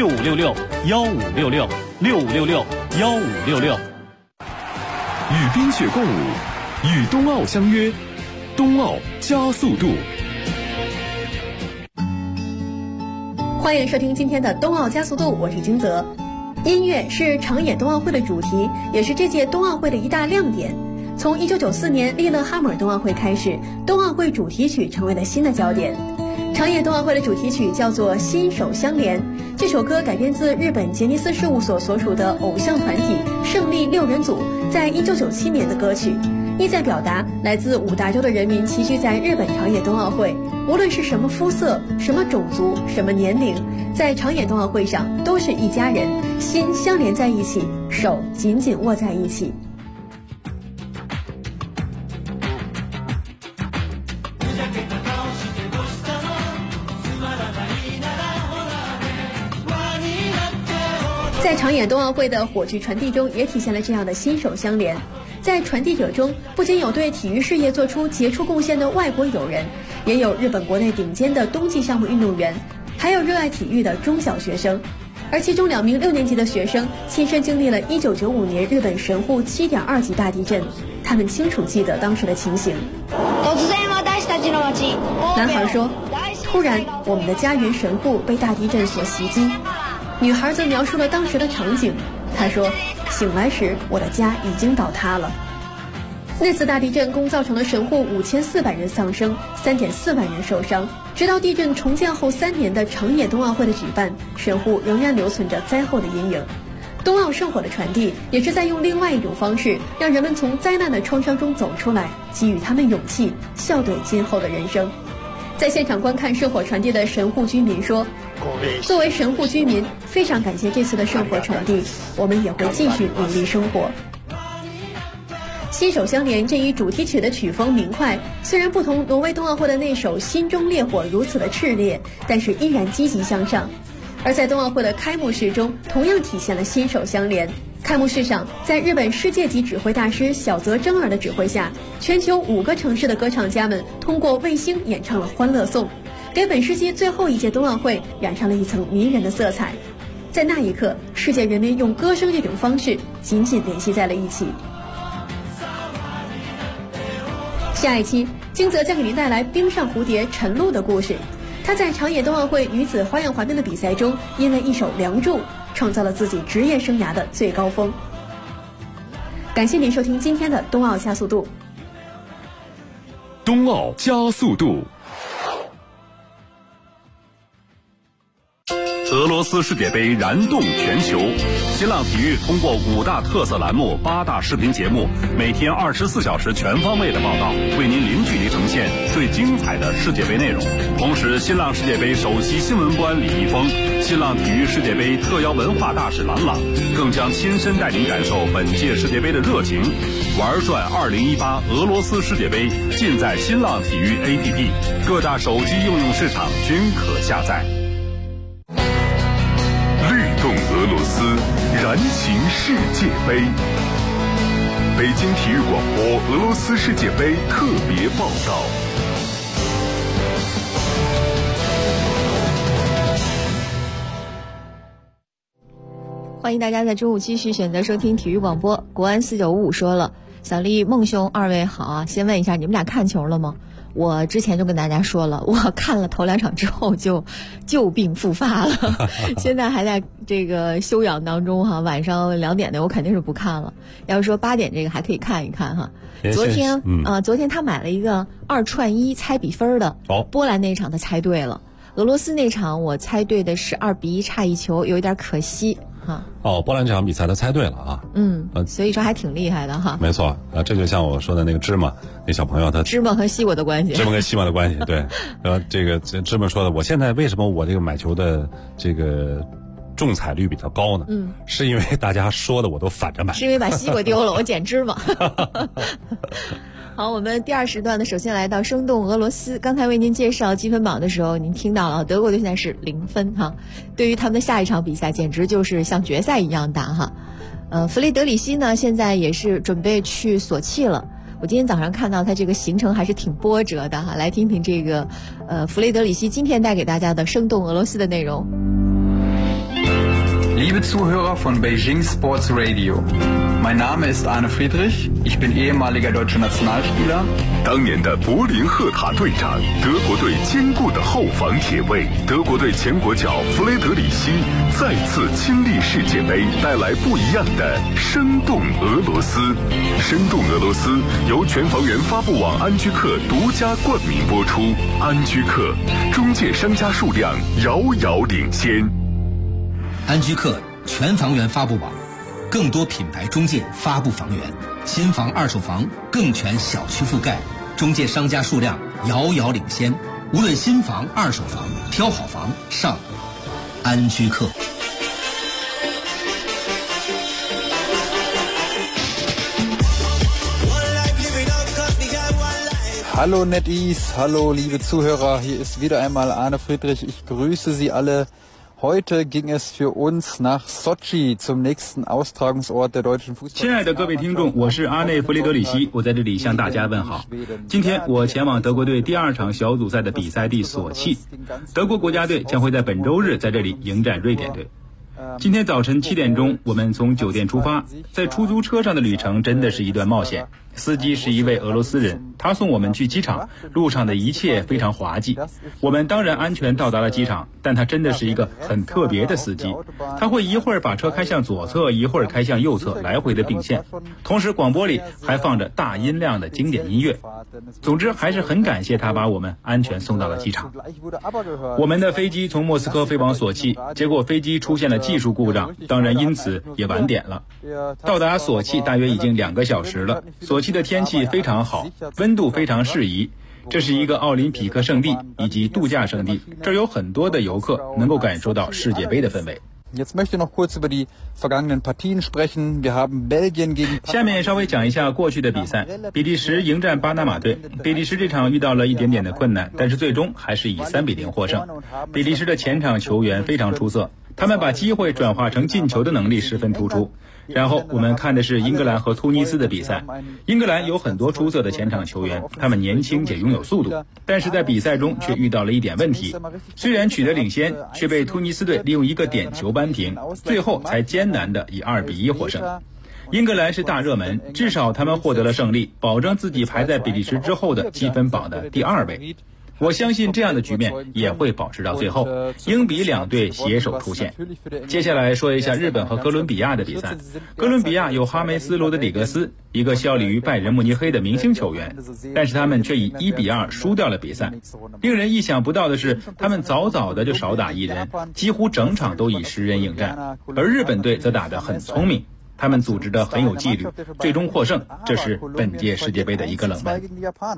6566-1566，6566-1566。 与冰雪共舞，与冬奥相约，冬奥加速度。 欢迎收听今天的冬奥加速度，我是金泽。音乐是长野冬奥会的主题，也是这届冬奥会的一大亮点。从1994年利勒哈姆尔冬奥会开始，冬奥会主题曲成为了新的焦点。长野冬奥会的主题曲叫做《心手相连》，这首歌改编自日本杰尼斯事务所所属的偶像团体胜利6人组在1997年的歌曲。 意在表达来自5大洲的人民齐聚在日本长野冬奥会，无论是什么肤色、什么种族、什么年龄，在长野冬奥会上都是一家人，心相连在一起，手紧紧握在一起。在长野冬奥会的火炬传递中，也体现了这样的心手相连。在传递者中，不仅有对体育事业做出杰出贡献的外国友人，也有日本国内顶尖的冬季项目运动员，还有热爱体育的中小学生。而其中2名6年级的学生亲身经历了1995年日本神户7.2级大地震，他们清楚记得当时的情形。男孩说：“突然，我们的家园神户被大地震所袭击。”女孩则描述了当时的场景，她说：“醒来时，我的家已经倒塌了。”那次大地震共造成了神户5400人丧生，3.4万人受伤。直到地震重建后3年的长野冬奥会的举办，神户仍然留存着灾后的阴影。冬奥圣火的传递，也是在用另外一种方式，让人们从灾难的创伤中走出来，给予他们勇气，笑对今后的人生。在现场观看圣火传递的神户居民说：“作为神户居民，非常感谢这次的圣火传递，我们也会继续努力生活。”心手相连这一主题曲的曲风明快，虽然不同挪威冬奥会的那首《心中烈火》如此的炽烈，但是依然积极向上。而在冬奥会的开幕式中，同样体现了心手相连。开幕式上，在日本世界级指挥大师小泽征尔的指挥下，全球5个城市的歌唱家们通过卫星演唱了《欢乐颂》，给本世纪最后一届冬奥会染上了一层迷人的色彩。在那一刻，世界人民用歌声这种方式紧紧联系在了一起。下一期，金泽将给您带来冰上蝴蝶陈露的故事。她在长野冬奥会女子花样滑冰的比赛中，因为一首《梁祝》创造了自己职业生涯的最高峰。感谢您收听今天的冬奥加速度。 冬奥加速度。 俄罗斯世界杯燃动全球，新浪体育通过5大特色栏目、8大视频节目，每天24小时全方位的报道，为您零距离呈现最精彩的世界杯内容。同时，新浪世界杯首席新闻官李易峰、新浪体育世界杯特邀文化大使郎朗，更将亲身带您感受本届世界杯的热情。玩转2018俄罗斯世界杯，尽在新浪体育 APP， 各大手机应用市场均可下载。 律动俄罗斯，燃情世界杯。北京体育广播俄罗斯世界杯特别报道。 欢迎大家在中午继续选择收听体育广播。国安4955说了，小丽、孟兄二位好啊！先问一下，你们俩看球了吗？我之前就跟大家说了，我看了头2场之后就旧病复发了，现在还在这个休养当中哈。晚上2点的我肯定是不看了，要是说8点这个还可以看一看哈。昨天他买了一个2串1猜比分的，波兰那场他猜对了，俄罗斯那场我猜对的是2-1差1球，有一点可惜。 波兰这场比赛他猜对了啊， 所以说还挺厉害的哈。 没错啊，这就像我说的那个芝麻那小朋友，他芝麻和西瓜的关系， 芝麻跟西瓜的关系，对。这个芝麻说的，我现在为什么我这个买球的这个中彩率比较高呢？是因为大家说的我都反着买， 是因为把西瓜丢了，我捡芝麻。好，我们第2时段呢，首先来到生动俄罗斯。刚才为您介绍积分榜的时候，您听到了德国队现在是0分哈。对于他们的下一场比赛，简直就是像决赛一样打哈。弗雷德里希呢，现在也是准备去索契了。我今天早上看到他这个行程还是挺波折的哈。来听听这个弗雷德里希今天带给大家的生动俄罗斯的内容。 Liebe Zuhörer von Beijing Sports Radio, mein Name ist Arne Friedrich, ich bin ehemaliger deutscher Nationalspieler. 当年的柏林赫塔队长，德国队坚固的后防铁卫，德国队前国脚弗雷德里希再次亲历世界杯，带来不一样的生动俄罗斯。生动俄罗斯由全房源发布网安居客独家冠名播出。安居客中介商家数量遥遥领先。 安居客全房源发布网，更多品牌中介发布房源。 新房二手房更全小区覆盖，中介商家数量遥遥领先。无论新房二手房，挑好房上安居客。 Hallo NetEase, hallo liebe Zuhörer, hier ist wieder einmal Arne Friedrich. Ich grüße Sie alle. Heute ging es für uns nach Sochi zum nächsten Austragungsort der deutschen Fußball。 亲爱的各位听众，我是阿内弗雷德里希，我在这里向大家问好。今天我前往德国队第2场小组赛的比赛地索契，德国国家队将会在本周日在这里迎战瑞典队。今天早晨7点钟，我们从酒店出发，在出租车上的旅程真的是一段冒险。司机是一位俄罗斯人，他送我们去机场，路上的一切非常滑稽。我们当然安全到达了机场，但他真的是一个很特别的司机，他会一会儿把车开向左侧，一会儿开向右侧，来回的并线，同时广播里还放着大音量的经典音乐。总之还是很感谢他把我们安全送到了机场。我们的飞机从莫斯科飞往索契，结果飞机出现了技术故障，当然因此也晚点了。到达索契大约已经2个小时了，索契的天气非常好，温度非常适宜。这是一个奥林匹克圣地以及度假胜地，这儿有很多的游客能够感受到世界杯的氛围。 Jetzt möchte ich noch kurz über die vergangenen Partien sprechen. Wir haben Belgien gegen 下面稍微讲一下过去的比赛。比利时迎战巴拿马队，比利时这场遇到了一点点的困难，但是最终还是以3-0获胜。比利时的前场球员非常出色，他们把机会转化成进球的能力十分突出。然后我们看的是英格兰和突尼斯的比赛。英格兰有很多出色的前场球员，他们年轻且拥有速度，但是在比赛中却遇到了一点问题。虽然取得领先，却被突尼斯队利用一个点球扳平，最后才艰难的以2-1获胜。英格兰是大热门，至少他们获得了胜利，保证自己排在比利时之后的积分榜的第2位。我相信这样的局面也会保持到最后，英比两队携手出线。接下来说一下日本和哥伦比亚的比赛。哥伦比亚有哈梅斯·罗德里格斯，一个效力于拜仁慕尼黑的明星球员，但是他们却以1-2输掉了比赛。令人意想不到的是，他们早早的就少打1人，几乎整场都以10人应战，而日本队则打得很聪明。他们组织得很有纪律，最终获胜，这是本届世界杯的一个冷门。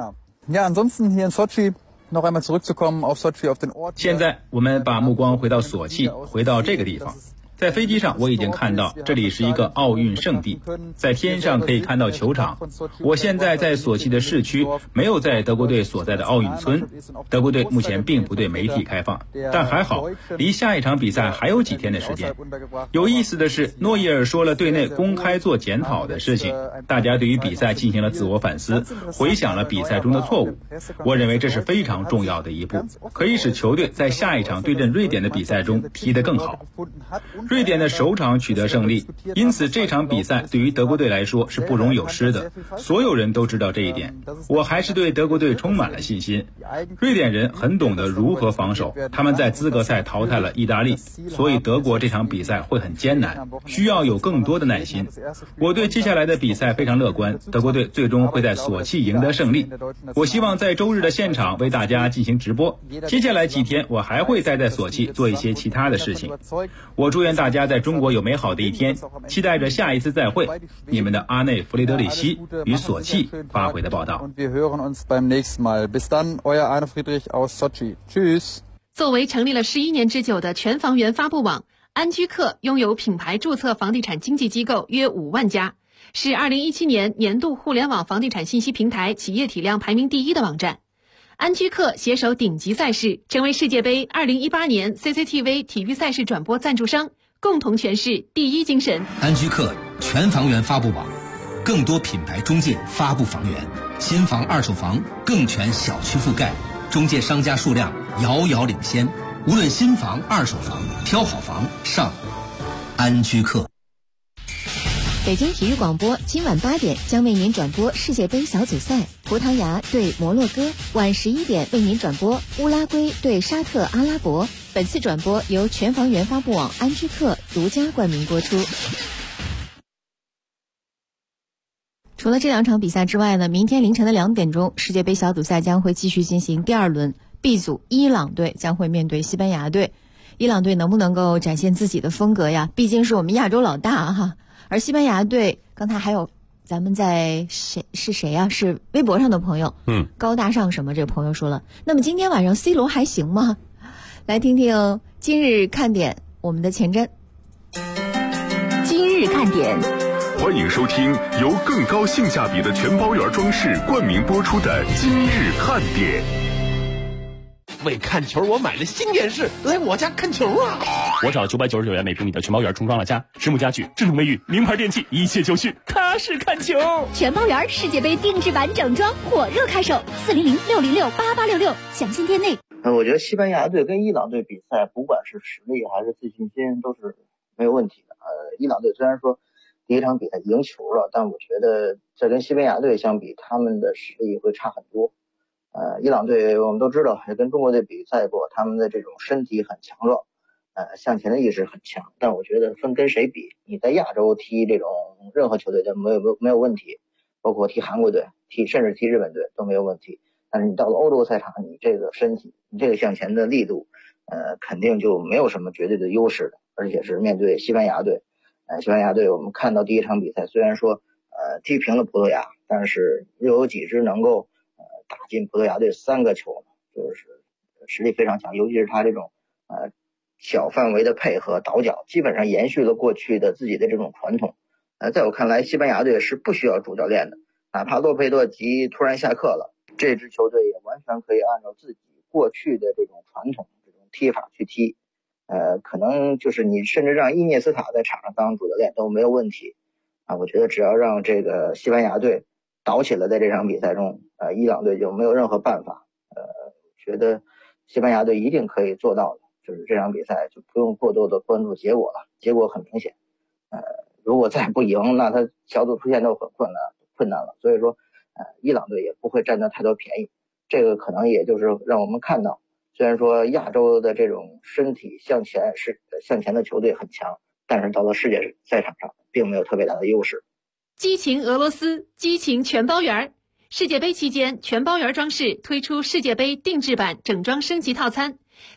现在我们把目光回到索契，回到这个地方。在飞机上我已经看到这里是一个奥运圣地，在天上可以看到球场。我现在在索契的市区，没有在德国队所在的奥运村。德国队目前并不对媒体开放，但还好，离下一场比赛还有几天的时间。有意思的是，诺伊尔说了队内公开做检讨的事情，大家对于比赛进行了自我反思，回想了比赛中的错误。我认为这是非常重要的一步，可以使球队在下一场对阵瑞典的比赛中踢得更好。瑞典的首场取得胜利，因此这场比赛对于德国队来说是不容有失的，所有人都知道这一点。我还是对德国队充满了信心。瑞典人很懂得如何防守，他们在资格赛淘汰了意大利，所以德国这场比赛会很艰难，需要有更多的耐心。我对接下来的比赛非常乐观，德国队最终会在索契赢得胜利。我希望在周日的现场为大家进行直播，接下来几天我还会待在索契做一些其他的事情。我祝愿大家在中国有美好的一天，期待着下一次再会。你们的阿内弗雷德里希与索契发回的报道。 作为成立了11年之久的全房源发布网，安居客拥有品牌注册房地产经纪机构约5万家，是2017年年度互联网房地产信息平台企业体量排名第1的网站。安居客携手顶级赛事，成为世界杯2018年 CCTV 体育赛事转播赞助商，共同诠释第一精神。 安居客全房源发布网，更多品牌中介发布房源，新房二手房更全小区覆盖，中介商家数量遥遥领先。无论新房二手房，挑好房上安居客。 北京体育广播今晚8点将为您转播世界杯小组赛，葡萄牙对摩洛哥；晚11点为您转播乌拉圭对沙特阿拉伯。本次转播由全房源发布网安居客独家冠名播出。除了这2场比赛之外呢，明天凌晨的2点钟，世界杯小组赛将会继续进行第2轮。B 组伊朗队将会面对西班牙队，伊朗队能不能够展现自己的风格呀？毕竟是我们亚洲老大哈。而西班牙队刚才还有咱们在谁呀？是微博上的朋友，高大上什么这个朋友说了，那么今天晚上 C 罗还行吗？来听听今日看点，我们的前瞻。 今日看点， 欢迎收听由更高性价比的全包圆装饰冠名播出的今日看点。 为看球，我买了新电视，来我家看球啊！ 我找999元每平米的全包圆重装了家，实木家具、智能卫浴、名牌电器，一切就绪，踏实看球。 全包圆世界杯定制版整装火热开售，400-606-8866，详情店内。 我觉得西班牙队跟伊朗队比赛，不管是实力还是自信心，都是没有问题的。伊朗队虽然说第一场比赛赢球了，但我觉得在跟西班牙队相比，他们的实力会差很多。伊朗队我们都知道，也跟中国队比赛过，他们的这种身体很强壮，向前的意识很强。但我觉得分跟谁比，你在亚洲踢这种任何球队都没有问题，包括踢韩国队、甚至踢日本队都没有问题。但是你到了欧洲赛场，你这个身体，你这个向前的力度，肯定就没有什么绝对的优势的。而且是面对西班牙队，西班牙队我们看到第一场比赛，虽然说踢平了葡萄牙，但是又有几支能够打进葡萄牙队3个球，就是实力非常强，尤其是他这种小范围的配合倒脚，基本上延续了过去的自己的这种传统。在我看来，西班牙队是不需要主教练的，哪怕洛佩多吉突然下课了，这支球队也完全可以按照自己过去的这种传统这种踢法去踢。可能就是你甚至让伊涅斯塔在场上当主教练都没有问题我觉得只要让这个西班牙队倒起来，在这场比赛中伊朗队就没有任何办法。觉得西班牙队一定可以做到的，就是这场比赛就不用过多的关注结果了，结果很明显。如果再不赢，那他小组出线都很困难了。所以说伊朗队也不会占到太多便宜。这个可能也就是让我们看到，虽然说亚洲的这种身体向前的球队很强，但是到了世界赛场上并没有特别大的优势。 激情俄罗斯，激情全包圆。世界杯期间，全包圆装饰推出世界杯定制版整装升级套餐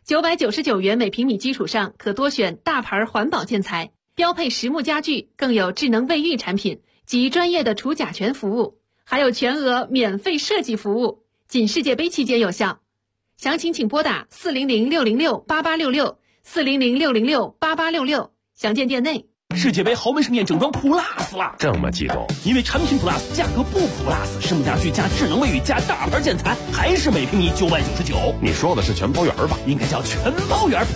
，999元每平米基础上可多选大牌环保建材，标配实木家具，更有智能卫浴产品及专业的除甲醛服务，还有全额免费设计服务，仅世界杯期间有效。详情请拨打400-606-8866，400-606-8866，详见店内。 世界杯豪门盛宴整装 Plus 了， 这么激动？ 因为产品 Plus 价格不 Plus， 实木家具加智能卫浴加大牌建材，还是每平米999。 你说的是全包圆吧？ 应该叫全包圆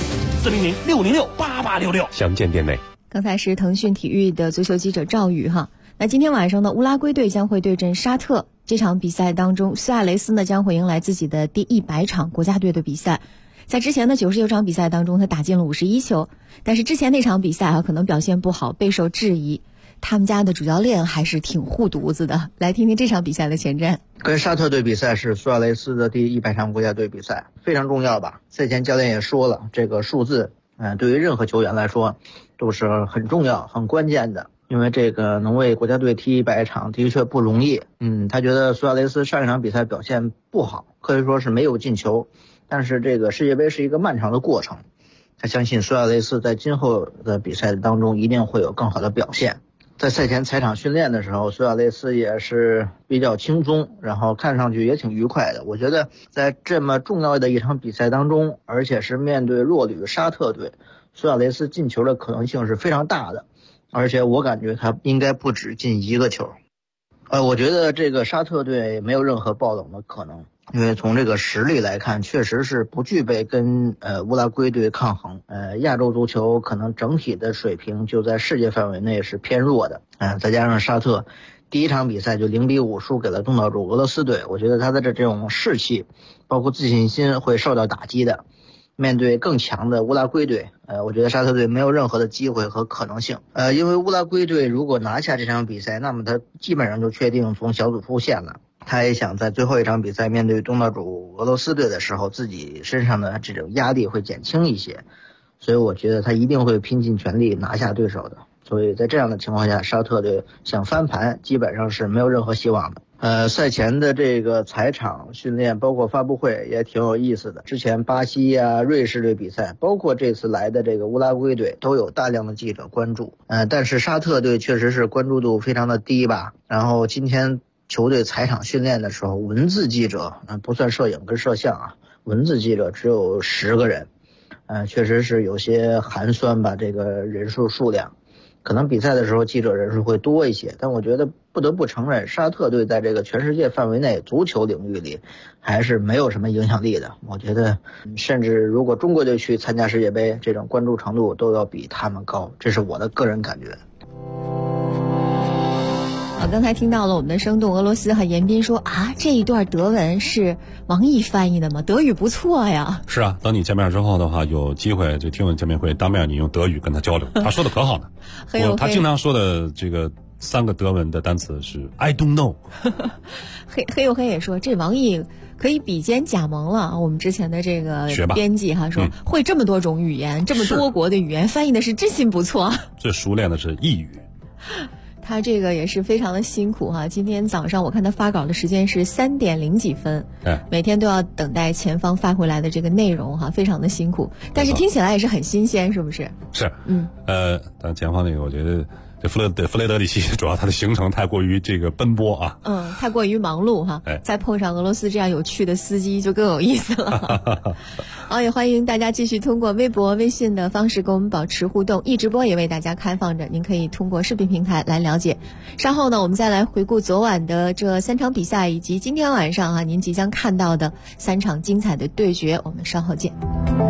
Plus，400-606-8866， 详见店内。 刚才是腾讯体育的足球记者赵宇哈。那今天晚上呢，乌拉圭队将会对阵沙特。这场比赛当中，苏亚雷斯呢将会迎来自己的第100场国家队的比赛。在之前的99场比赛当中，他打进了51球，但是之前那场比赛可能表现不好，备受质疑。他们家的主教练还是挺护犊子的。来听听这场比赛的前瞻。 跟沙特队比赛是苏亚雷斯的第100场国家队比赛，非常重要吧？赛前教练也说了，这个数字对于任何球员来说都是很重要很关键的，因为这个能为国家队踢100场的确不容易。他觉得苏亚雷斯上一场比赛表现不好，可以说是没有进球，但是这个世界杯是一个漫长的过程，他相信苏亚雷斯在今后的比赛当中一定会有更好的表现。在赛前踩场训练的时候，苏亚雷斯也是比较轻松，然后看上去也挺愉快的。我觉得在这么重要的一场比赛当中，而且是面对弱旅沙特队，苏亚雷斯进球的可能性是非常大的，而且我感觉他应该不止进1个球。我觉得这个沙特队没有任何爆冷的可能，因为从这个实力来看，确实是不具备跟乌拉圭队抗衡。亚洲足球可能整体的水平就在世界范围内是偏弱的。再加上沙特第一场比赛就0-5输给了东道主俄罗斯队，我觉得他的这种士气，包括自信心会受到打击的。面对更强的乌拉圭队，我觉得沙特队没有任何的机会和可能性。因为乌拉圭队如果拿下这场比赛，那么他基本上就确定从小组出线了。他也想在最后一场比赛面对东道主俄罗斯队的时候，自己身上的这种压力会减轻一些，所以我觉得他一定会拼尽全力拿下对手的。 所以在这样的情况下，沙特队想翻盘基本上是没有任何希望的。赛前的这个采场训练包括发布会也挺有意思的，之前巴西啊、瑞士队比赛，包括这次来的这个乌拉圭队都有大量的记者关注，但是沙特队确实是关注度非常的低吧。然后今天球队采场训练的时候，文字记者不算摄影跟摄像啊，文字记者只有10个人，确实是有些寒酸吧，这个人数量。可能比赛的时候记者人数会多一些，但我觉得不得不承认，沙特队在这个全世界范围内足球领域里还是没有什么影响力的。我觉得甚至如果中国队去参加世界杯，这种关注程度都要比他们高，这是我的个人感觉。 刚才听到了我们的生动俄罗斯和严斌说啊，这一段德文是王毅翻译的吗？德语不错呀。 是啊，等你见面之后的话，有机会就听我见面会，当面你用德语跟他交流，他说的可好呢。他经常说的这个3个德文的单词是 I don't know。 黑又黑也说，这王毅可以比肩贾萌了。我们之前的这个编辑说会这么多种语言，这么多国的语言，翻译的是真心不错。 最熟练的是意语。 他这个也是非常的辛苦哈。今天早上我看他发稿的时间是3点0几分，每天都要等待前方发回来的这个内容哈，非常的辛苦。但是听起来也是很新鲜，是不是？ 是，但前方那个我觉得这弗雷德里希主要他的行程太过于这个奔波啊， 太过于忙碌哈，再碰上俄罗斯这样有趣的司机就更有意思了。好，也欢迎大家继续通过微博、微信的方式跟我们保持互动，一直播也为大家开放着，您可以通过视频平台来了解。稍后呢，我们再来回顾昨晚的这3场比赛，以及今天晚上您即将看到的3场精彩的对决，我们稍后见。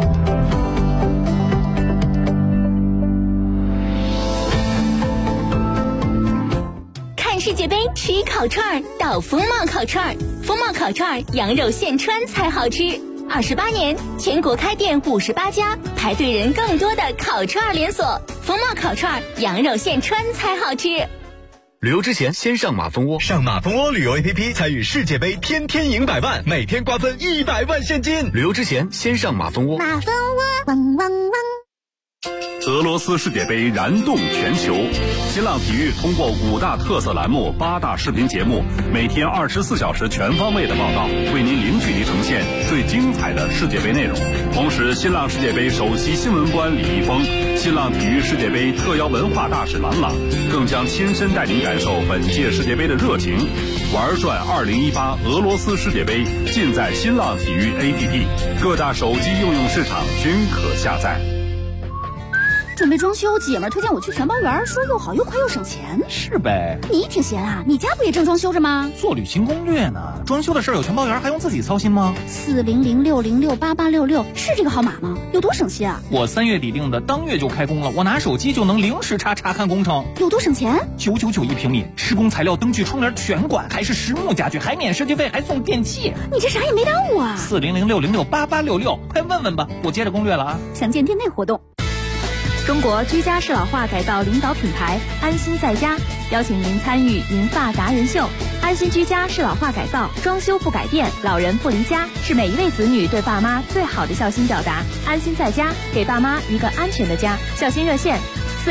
世界杯吃烤串到风貌烤串，风貌烤串羊肉现穿才好吃。28年，全国开店58家，排队人更多的烤串连锁。风貌烤串羊肉现穿才好吃。 旅游之前先上马蜂窝，上马蜂窝旅游 APP 参与世界杯，天天赢100万，每天瓜分100万现金。旅游之前先上马蜂窝。 马蜂窝，汪汪汪。 俄罗斯世界杯燃动全球，新浪体育通过5大特色栏目、8大视频节目，每天24小时全方位的报道，为您零距离呈现最精彩的世界杯内容。同时，新浪世界杯首席新闻官李易峰、新浪体育世界杯特邀文化大使郎朗，更将亲身带您感受本届世界杯的热情。玩转2018俄罗斯世界杯，尽在新浪体育 APP， 各大手机应用市场均可下载。 准备装修，姐们儿推荐我去全包园，说又好又快又省钱。 是呗， 你挺闲啊，你家不也正装修着吗？ 做旅行攻略呢，装修的事儿有全包园，还用自己操心吗 ？40060688866是这个号码吗？有多省心啊？ 我3月底订的，当月就开工了，我拿手机就能零时差查看工程。 有多省钱 ？999一平米，施工材料、灯具、窗帘全管，还是实木家具，还免设计费，还送电器。 你这啥也没耽误啊 ！40060688866，快问问吧，我接着攻略了啊。 详见店内活动。中国居家适老化改造领导品牌安心在家邀请您参与银发达人秀。安心居家适老化改造，装修不改变，老人不离家，是每一位子女对爸妈最好的孝心表达。安心在家，给爸妈一个安全的家。孝心热线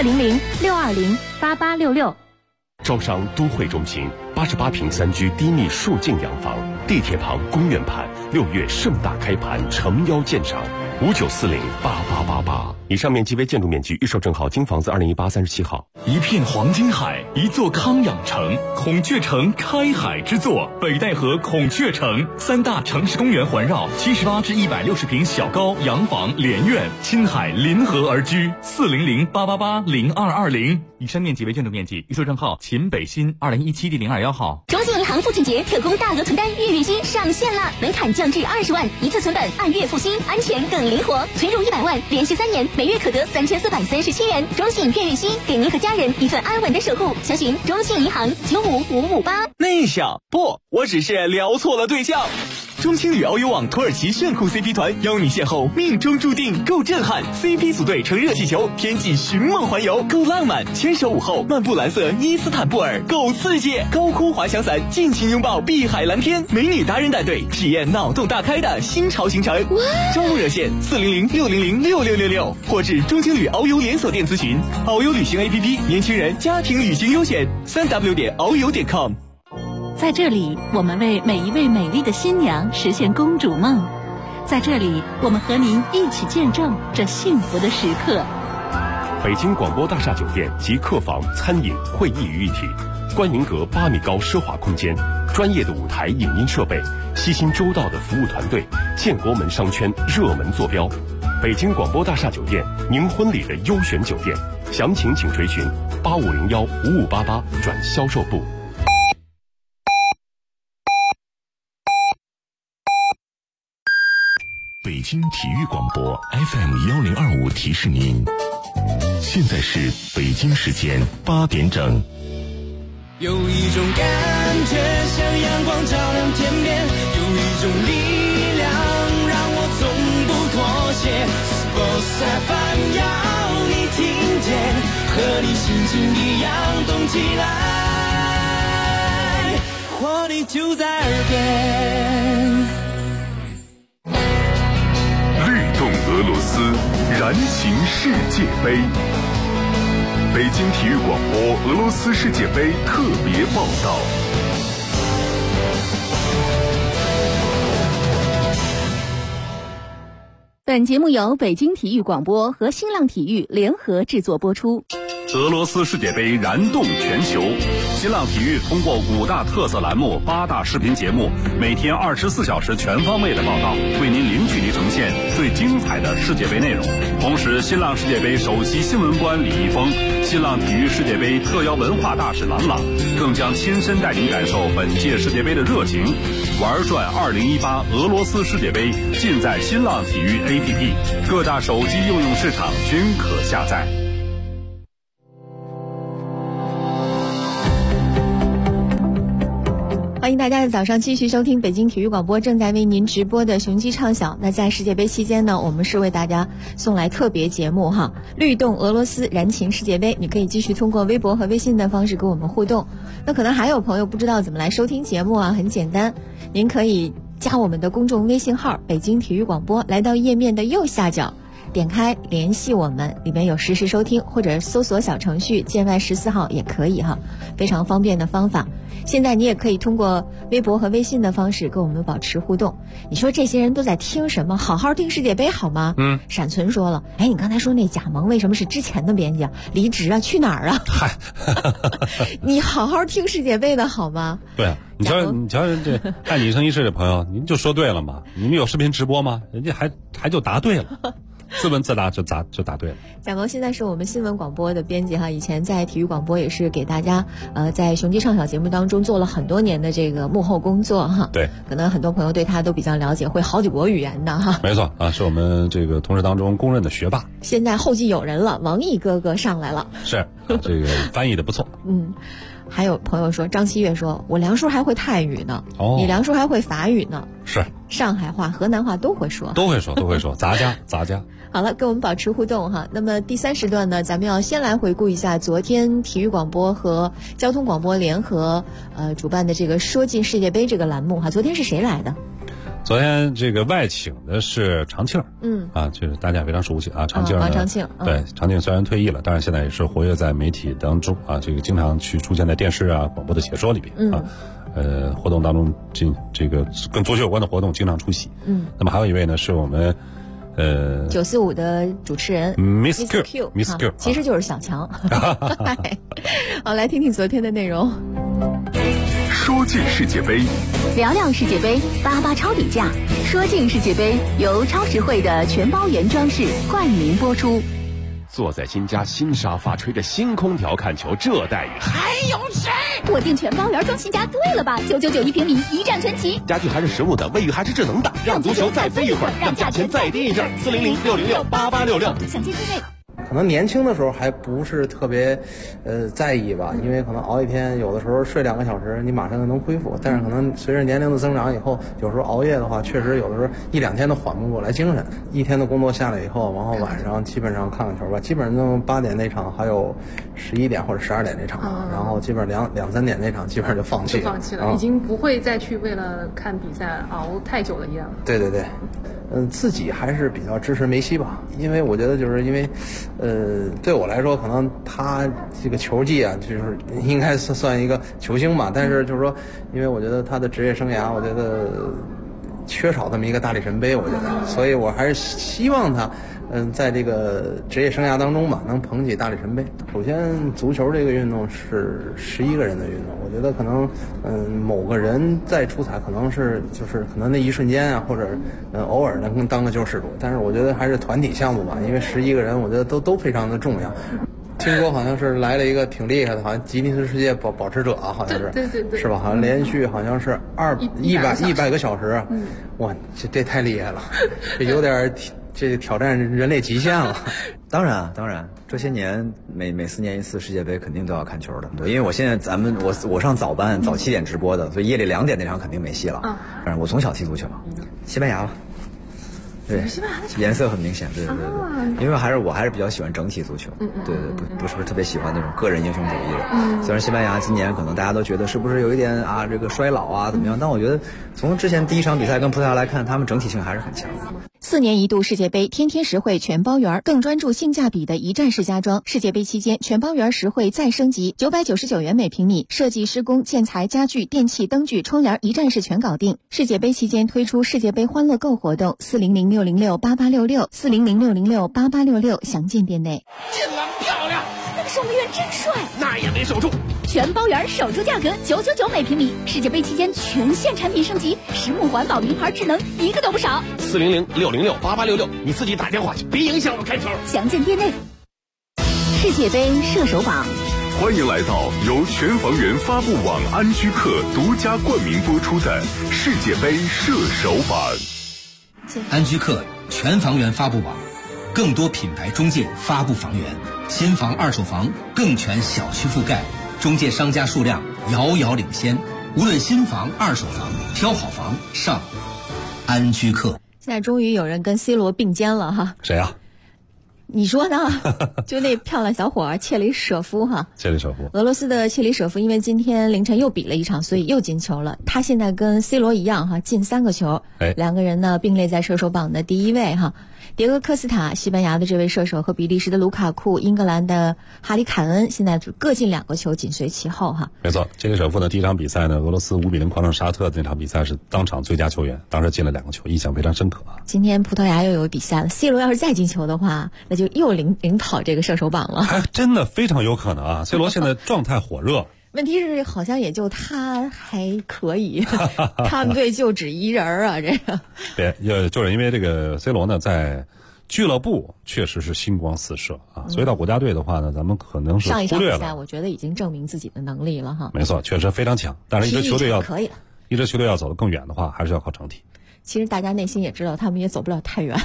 400-620-8866。 招商都会中心88平3居低密数境洋房，地铁旁公园畔，6月盛大开盘，诚邀鉴赏。59408888。以上面积为建筑面积，预售证号京房子2018 37号。 一片黄金海，一座康养城，孔雀城开海之作，北戴河孔雀城，3大城市公园环绕，78至160平小高洋房连院，亲海临河而居。400-888-0220。以上面积为建筑面积，预售证号秦北新2017第021号。 中信银行父亲节特供大额存单月月息上线了，门槛降至20万，一次存本按月付息，安全更灵活。存入100万，连续3年，每月可得3437元。中信月月息，给您和家人一份安稳的守护。详询中信银行95558。 内向不，我只是聊错了对象。 中青旅遨游网土耳其炫酷 CP 团邀你邂逅命中注定，够震撼 ！CP 组队乘热气球，天际寻梦环游，够浪漫！牵手午后漫步蓝色伊斯坦布尔，够刺激！高空滑翔伞，尽情拥抱碧海蓝天，美女达人带队体验脑洞大开的新潮行程。招募热线400-600-6666，或至中青旅遨游连锁店咨询。遨游旅行 APP， 年轻人家庭旅行优选，3w.遨游.com。 在这里，我们为每一位美丽的新娘实现公主梦。在这里，我们和您一起见证这幸福的时刻。 北京广播大厦酒店集客房、餐饮、会议于一体，观云阁8米高奢华空间，专业的舞台影音设备，悉心周到的服务团队，建国门商圈热门坐标。北京广播大厦酒店，您婚礼的优选酒店，详情请垂询8501-5588转销售部。 北京体育广播 FM1025提示您，现在是北京时间8点整。 有一种感觉像阳光照亮天边，有一种力量让我从不妥协。Sports FM 要你听见，和你心情一样动起来，活力就在耳边。 律动俄罗斯，燃情世界杯。北京体育广播俄罗斯世界杯特别报道。 本节目由北京体育广播和新浪体育联合制作播出。 俄罗斯世界杯燃动全球，新浪体育通过5大特色栏目、8大视频节目，每天24小时全方位的报道，为您零距离呈现最精彩的世界杯内容。同时，新浪世界杯首席新闻官李易峰、新浪体育世界杯特邀文化大使郎朗，更将亲身带您感受本届世界杯的热情。玩转2018俄罗斯世界杯，尽在新浪体育 APP， 各大手机应用市场均可下载。 欢迎大家在早上继续收听北京体育广播正在为您直播的雄鸡畅晓。那在世界杯期间呢，我们是为大家送来特别节目哈，律动俄罗斯，燃情世界杯。你可以继续通过微博和微信的方式跟我们互动。那可能还有朋友不知道怎么来收听节目啊，很简单，您可以加我们的公众微信号北京体育广播，来到页面的右下角点开联系我们，里面有实时收听，或者搜索小程序建外14号也可以哈，非常方便的方法。现在你也可以通过微博和微信的方式跟我们保持互动。你说这些人都在听什么？好好听世界杯好吗？闪存说了，哎，你刚才说那贾萌为什么是之前的编辑啊？离职啊？去哪儿啊？嗨，你好好听世界杯的好吗？ 对啊，你瞧这爱你一生一世的朋友，您就说对了嘛。你们有视频直播吗？人家还就答对了。自问自答就答对了。 贾萌现在是我们新闻广播的编辑哈，以前在体育广播也是给大家在雄鸡畅晓节目当中做了很多年的这个幕后工作哈。对，可能很多朋友对他都比较了解，会好几国语言的哈。 没错啊，是我们这个同事当中公认的学霸。 现在后继有人了，王毅哥哥上来了。 是，这个翻译的不错。 还有朋友说，张七月说，我梁叔还会泰语呢，你梁叔还会法语呢， 是上海话、河南话都会说， 都会说，杂家。 好了，跟我们保持互动哈。那么第3时段呢，咱们要先来回顾一下昨天体育广播和交通广播联合主办的这个说进世界杯这个栏目哈。昨天是谁来的？ 昨天这个外请的是常庆，就是大家非常熟悉啊，常庆呢， 常庆， 对，常庆虽然退役了，但是现在也是活跃在媒体当中啊，这个经常去出现在电视啊、广播的解说里边啊，活动当中这个跟足球有关的活动经常出席。那么还有一位呢，是我们 945的主持人 Miss Q， 其实就是小强。好，来听听昨天的内容。 说进世界杯， 聊聊世界杯，88超底价。说进世界杯由超实惠的全包原装饰冠名播出。 坐在新家新沙发，吹着新空调看球，这待遇还有谁？ 我订全包原装新家对了吧？991平米，一站全齐。 家具还是实木的，卫浴还是智能的，让足球再飞一会儿，让价钱再低一阵。400-606-8866。 详见订位。 可能年轻的时候还不是特别在意吧，因为可能熬一天，有的时候睡2个小时，你马上就能恢复。但是可能随着年龄的增长以后，有时候熬夜的话，确实有的时候1-2天都缓不过来精神。一天的工作下来以后，然后晚上基本上看看球吧，基本上8点那场，还有11点或者12点那场，然后基本上2-3点那场基本上就放弃了， 已经不会再去为了看比赛熬太久了一样。 对对对。自己还是比较支持梅西吧，因为我觉得就是因为，对我来说，可能他这个球技啊，就是应该算一个球星吧。但是就是说，因为我觉得他的职业生涯，我觉得缺少这么一个大力神杯，我觉得，所以我还是希望他，在这个职业生涯当中吧，能捧起大力神杯。首先，足球这个运动是11个人的运动，我觉得可能，某个人再出彩，可能是就是可能那一瞬间啊，或者偶尔能当个救世主。但是我觉得还是团体项目吧，因为11个人，我觉得都非常的重要。听说好像是来了一个挺厉害的，好像吉尼斯世界保持者啊，好像是， 对， 是吧？好像连续好像是100个小时，哇，这太厉害了，这有点这挑战人类极限了。 当然，这些年每4年一次世界杯肯定都要看球的。因为我现在我上早班，早7点直播的，所以夜里2点那场肯定没戏了。反正我从小踢足球，西班牙了。对，颜色很明显，对，因为我还是比较喜欢整体足球，对，不是特别喜欢那种个人英雄主义的。虽然西班牙今年可能大家都觉得是不是有一点啊这个衰老啊怎么样，但我觉得从之前第一场比赛跟葡萄牙来看，他们整体性还是很强的。 4年一度世界杯天天实惠全包圆，更专注性价比的一站式家装。世界杯期间，全包圆实惠再升级，999元每平米，设计、施工、建材、家具、电器、灯具、窗帘一站式全搞定。世界杯期间推出世界杯欢乐购活动，400668866，400668866，详见店内。 进了，漂亮！ 那个守门员真帅， 那也没守住。 全包圆守住价格999每平米，世界杯期间全线产品升级，实木环保、名牌智能，一个都不少。 400668866，你自己打电话去，别影响我看球。 详见店内。世界杯射手榜， 欢迎来到由全房源发布网安居客独家冠名播出的世界杯射手榜。 安居客全房源发布网，更多品牌中介发布房源，新房、二手房更全小区覆盖，中介商家数量遥遥领先。无论新房、二手房，挑好房上安居客。 现在终于有人跟 C 罗并肩了哈。 谁啊？ 你说呢？就那漂亮小伙切里舍夫哈。 切里舍夫， 俄罗斯的切里舍夫，因为今天凌晨又比了一场，所以又进球了。他现在跟 C 罗一样哈，进3个球。两个人呢并列在射手榜的第1位哈。迭戈科斯塔，西班牙的这位射手和比利时的卢卡库、英格兰的哈里凯恩，现在各进2个球，紧随其后哈。 没错，切里舍夫呢第一场比赛呢，俄罗斯5-0狂胜沙特的那场比赛是当场最佳球员，当时进了2个球，印象非常深刻啊。 今天葡萄牙又有比赛了 ，C 罗要是再进球的话，那就又领跑这个射手榜了。 还真的非常有可能啊 ！C 罗现在状态火热。 问题是好像也就他还可以，他们队就只1人啊，这个。 对，就是因为这个 C 罗呢，在俱乐部确实是星光四射啊，所以到国家队的话呢，咱们可能是忽略了。 上一场比赛，我觉得已经证明自己的能力了哈。 没错，确实非常强，但是一支球队可以了， 一支球队要走得更远的话，还是要靠整体。 其实大家内心也知道，他们也走不了太远。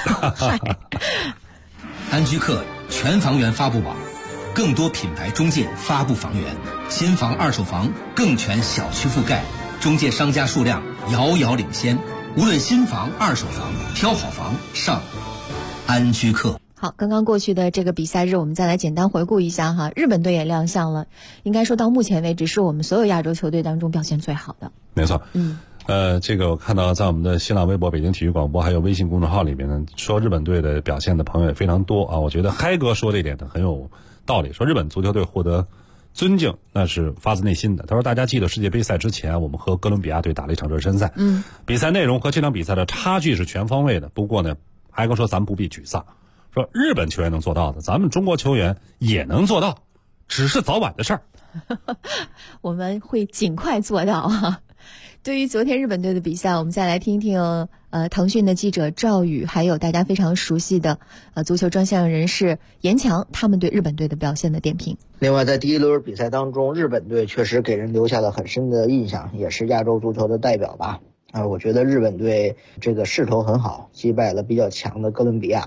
安居客全房源发布网，更多品牌中介发布房源，新房、二手房更全小区覆盖，中介商家数量遥遥领先。无论新房、二手房，挑好房上安居客。 好，刚刚过去的这个比赛日，我们再来简单回顾一下哈。日本队也亮相了，应该说到目前为止是我们所有亚洲球队当中表现最好的。 没错，这个我看到在我们的新浪微博、北京体育广播还有微信公众号里面呢，说日本队的表现的朋友也非常多啊。我觉得嗨哥说这一点呢很有道理，说日本足球队获得尊敬那是发自内心的。他说大家记得世界杯赛之前我们和哥伦比亚队打了一场热身赛，比赛内容和这场比赛的差距是全方位的。不过呢，嗨哥说咱们不必沮丧，说日本球员能做到的，咱们中国球员也能做到，只是早晚的事儿。 我们会尽快做到啊。对于昨天日本队的比赛，我们再来听听腾讯的记者赵宇，还有大家非常熟悉的足球专项人士严强，他们对日本队的表现的点评。 另外，在第一轮比赛当中，日本队确实给人留下了很深的印象，也是亚洲足球的代表吧。我觉得日本队这个势头很好，击败了比较强的哥伦比亚。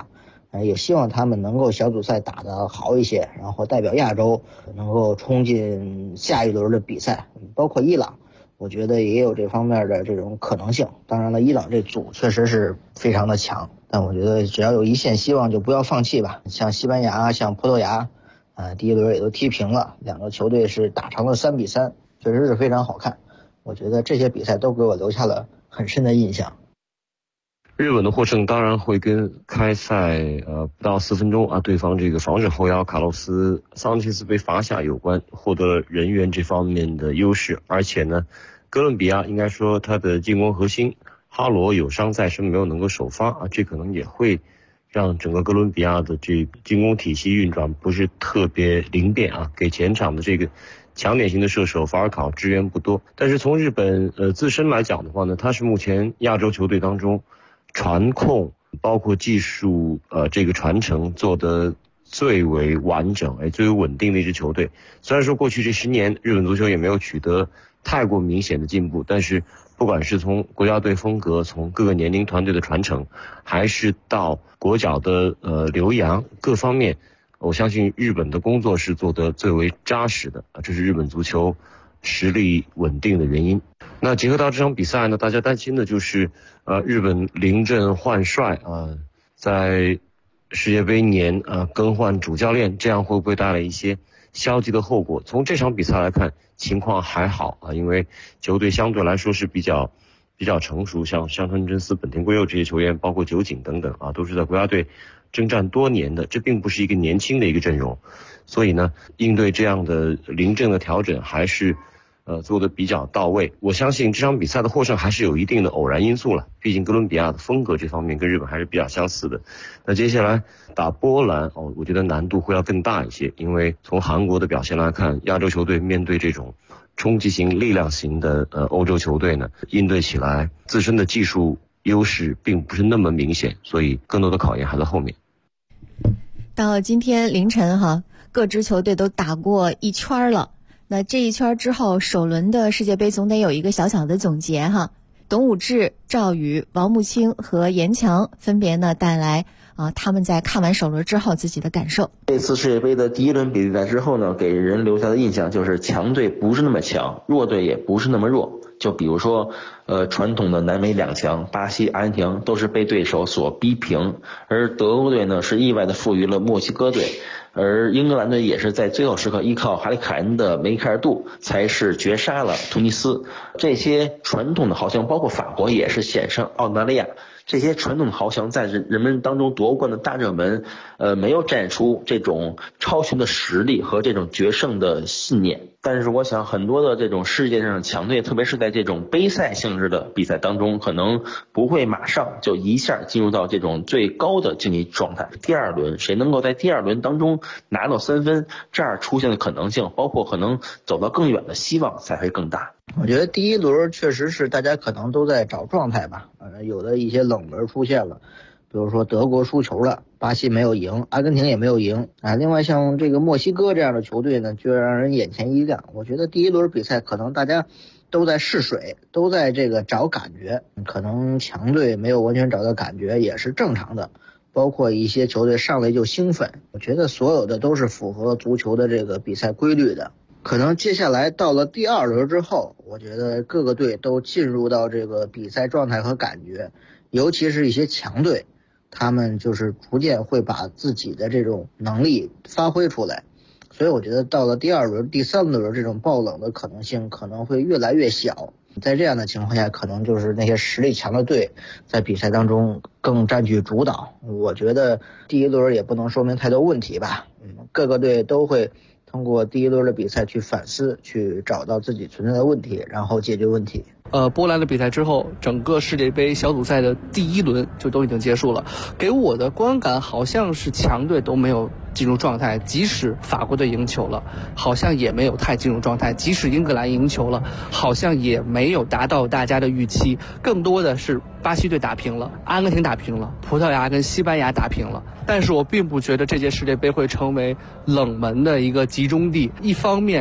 也希望他们能够小组赛打得好一些，然后代表亚洲能够冲进下一轮的比赛。包括伊朗，我觉得也有这方面的这种可能性。当然了，伊朗这组确实是非常的强，但我觉得只要有一线希望就不要放弃吧。像西班牙、像葡萄牙，第一轮也都踢平了，2个球队是打成了3-3，确实是非常好看。我觉得这些比赛都给我留下了很深的印象。 日本的获胜当然会跟开赛不到4分钟对方这个防守后腰卡洛斯桑切斯被罚下有关，获得了人员这方面的优势。而且呢，哥伦比亚应该说他的进攻核心哈罗有伤在身，没有能够首发这可能也会让整个哥伦比亚的这进攻体系运转不是特别灵便给前场的这个强点型的射手法尔考支援不多。但是从日本自身来讲的话呢，他是目前亚洲球队当中传控包括技术这个传承做得最为完整最为稳定的一支球队。虽然说过去这10年日本足球也没有取得太过明显的进步，但是不管是从国家队风格，从各个年龄团队的传承，还是到国脚的留洋各方面，我相信日本的工作是做得最为扎实的，这是日本足球实力稳定的原因。那结合到这场比赛呢，大家担心的就是日本临阵换帅在世界杯年更换主教练，这样会不会带来一些消极的后果？从这场比赛来看，情况还好因为球队相对来说是比较成熟，像香川真司、本田圭佑这些球员，包括酒井等等都是在国家队征战多年的，这并不是一个年轻的一个阵容，所以呢，应对这样的临阵的调整还是做得比较到位。我相信这场比赛的获胜还是有一定的偶然因素了，毕竟哥伦比亚的风格这方面跟日本还是比较相似的。那接下来打波兰我觉得难度会要更大一些，因为从韩国的表现来看，亚洲球队面对这种冲击型力量型的欧洲球队呢，应对起来自身的技术优势并不是那么明显，所以更多的考验还在后面。 到今天凌晨各支球队都打过一圈了。那这一圈之后，首轮的世界杯总得有一个小小的总结董武志、赵宇、王慕清和严强分别呢带来他们在看完首轮之后自己的感受。 这次世界杯的第一轮比赛之后呢，给人留下的印象就是强队不是那么强，弱队也不是那么弱。就比如说传统的南美两强巴西、阿根廷都是被对手所逼平，而德国队呢是意外的负于了墨西哥队，而英格兰队也是在最后时刻依靠哈里凯恩的梅开二度才是绝杀了突尼斯。这些传统的豪强包括法国也是险胜澳大利亚，这些传统的豪强在人们当中夺冠的大热门没有展出这种超群的实力和这种决胜的信念。但是我想很多的这种世界上的强队，特别是在这种杯赛性质的比赛当中，可能不会马上就一下进入到这种最高的竞技状态。第二轮谁能够在第二轮当中拿到3分，这儿出现的可能性，包括可能走到更远的希望才会更大。 我觉得第一轮确实是大家可能都在找状态吧，有的一些冷门出现了，比如说德国输球了，巴西没有赢，阿根廷也没有赢另外像这个墨西哥这样的球队呢，就让人眼前一亮。我觉得第一轮比赛可能大家都在试水，都在这个找感觉，可能强队没有完全找到感觉也是正常的，包括一些球队上来就兴奋，我觉得所有的都是符合足球的这个比赛规律的。可能接下来到了第二轮之后，我觉得各个队都进入到这个比赛状态和感觉，尤其是一些强队，他们就是逐渐会把自己的这种能力发挥出来。所以我觉得到了第二轮、第三轮，这种爆冷的可能性可能会越来越小。在这样的情况下，可能就是那些实力强的队在比赛当中更占据主导。我觉得第一轮也不能说明太多问题吧，各个队都会通过第一轮的比赛去反思，去找到自己存在的问题，然后解决问题。 波兰的比赛之后，整个世界杯小组赛的第一轮就都已经结束了，给我的观感好像是强队都没有进入状态，即使法国队赢球了，好像也没有太进入状态，即使英格兰赢球了，好像也没有达到大家的预期，更多的是巴西队打平了，阿根廷打平了，葡萄牙跟西班牙打平了。但是我并不觉得这届世界杯会成为冷门的一个集中地。一方面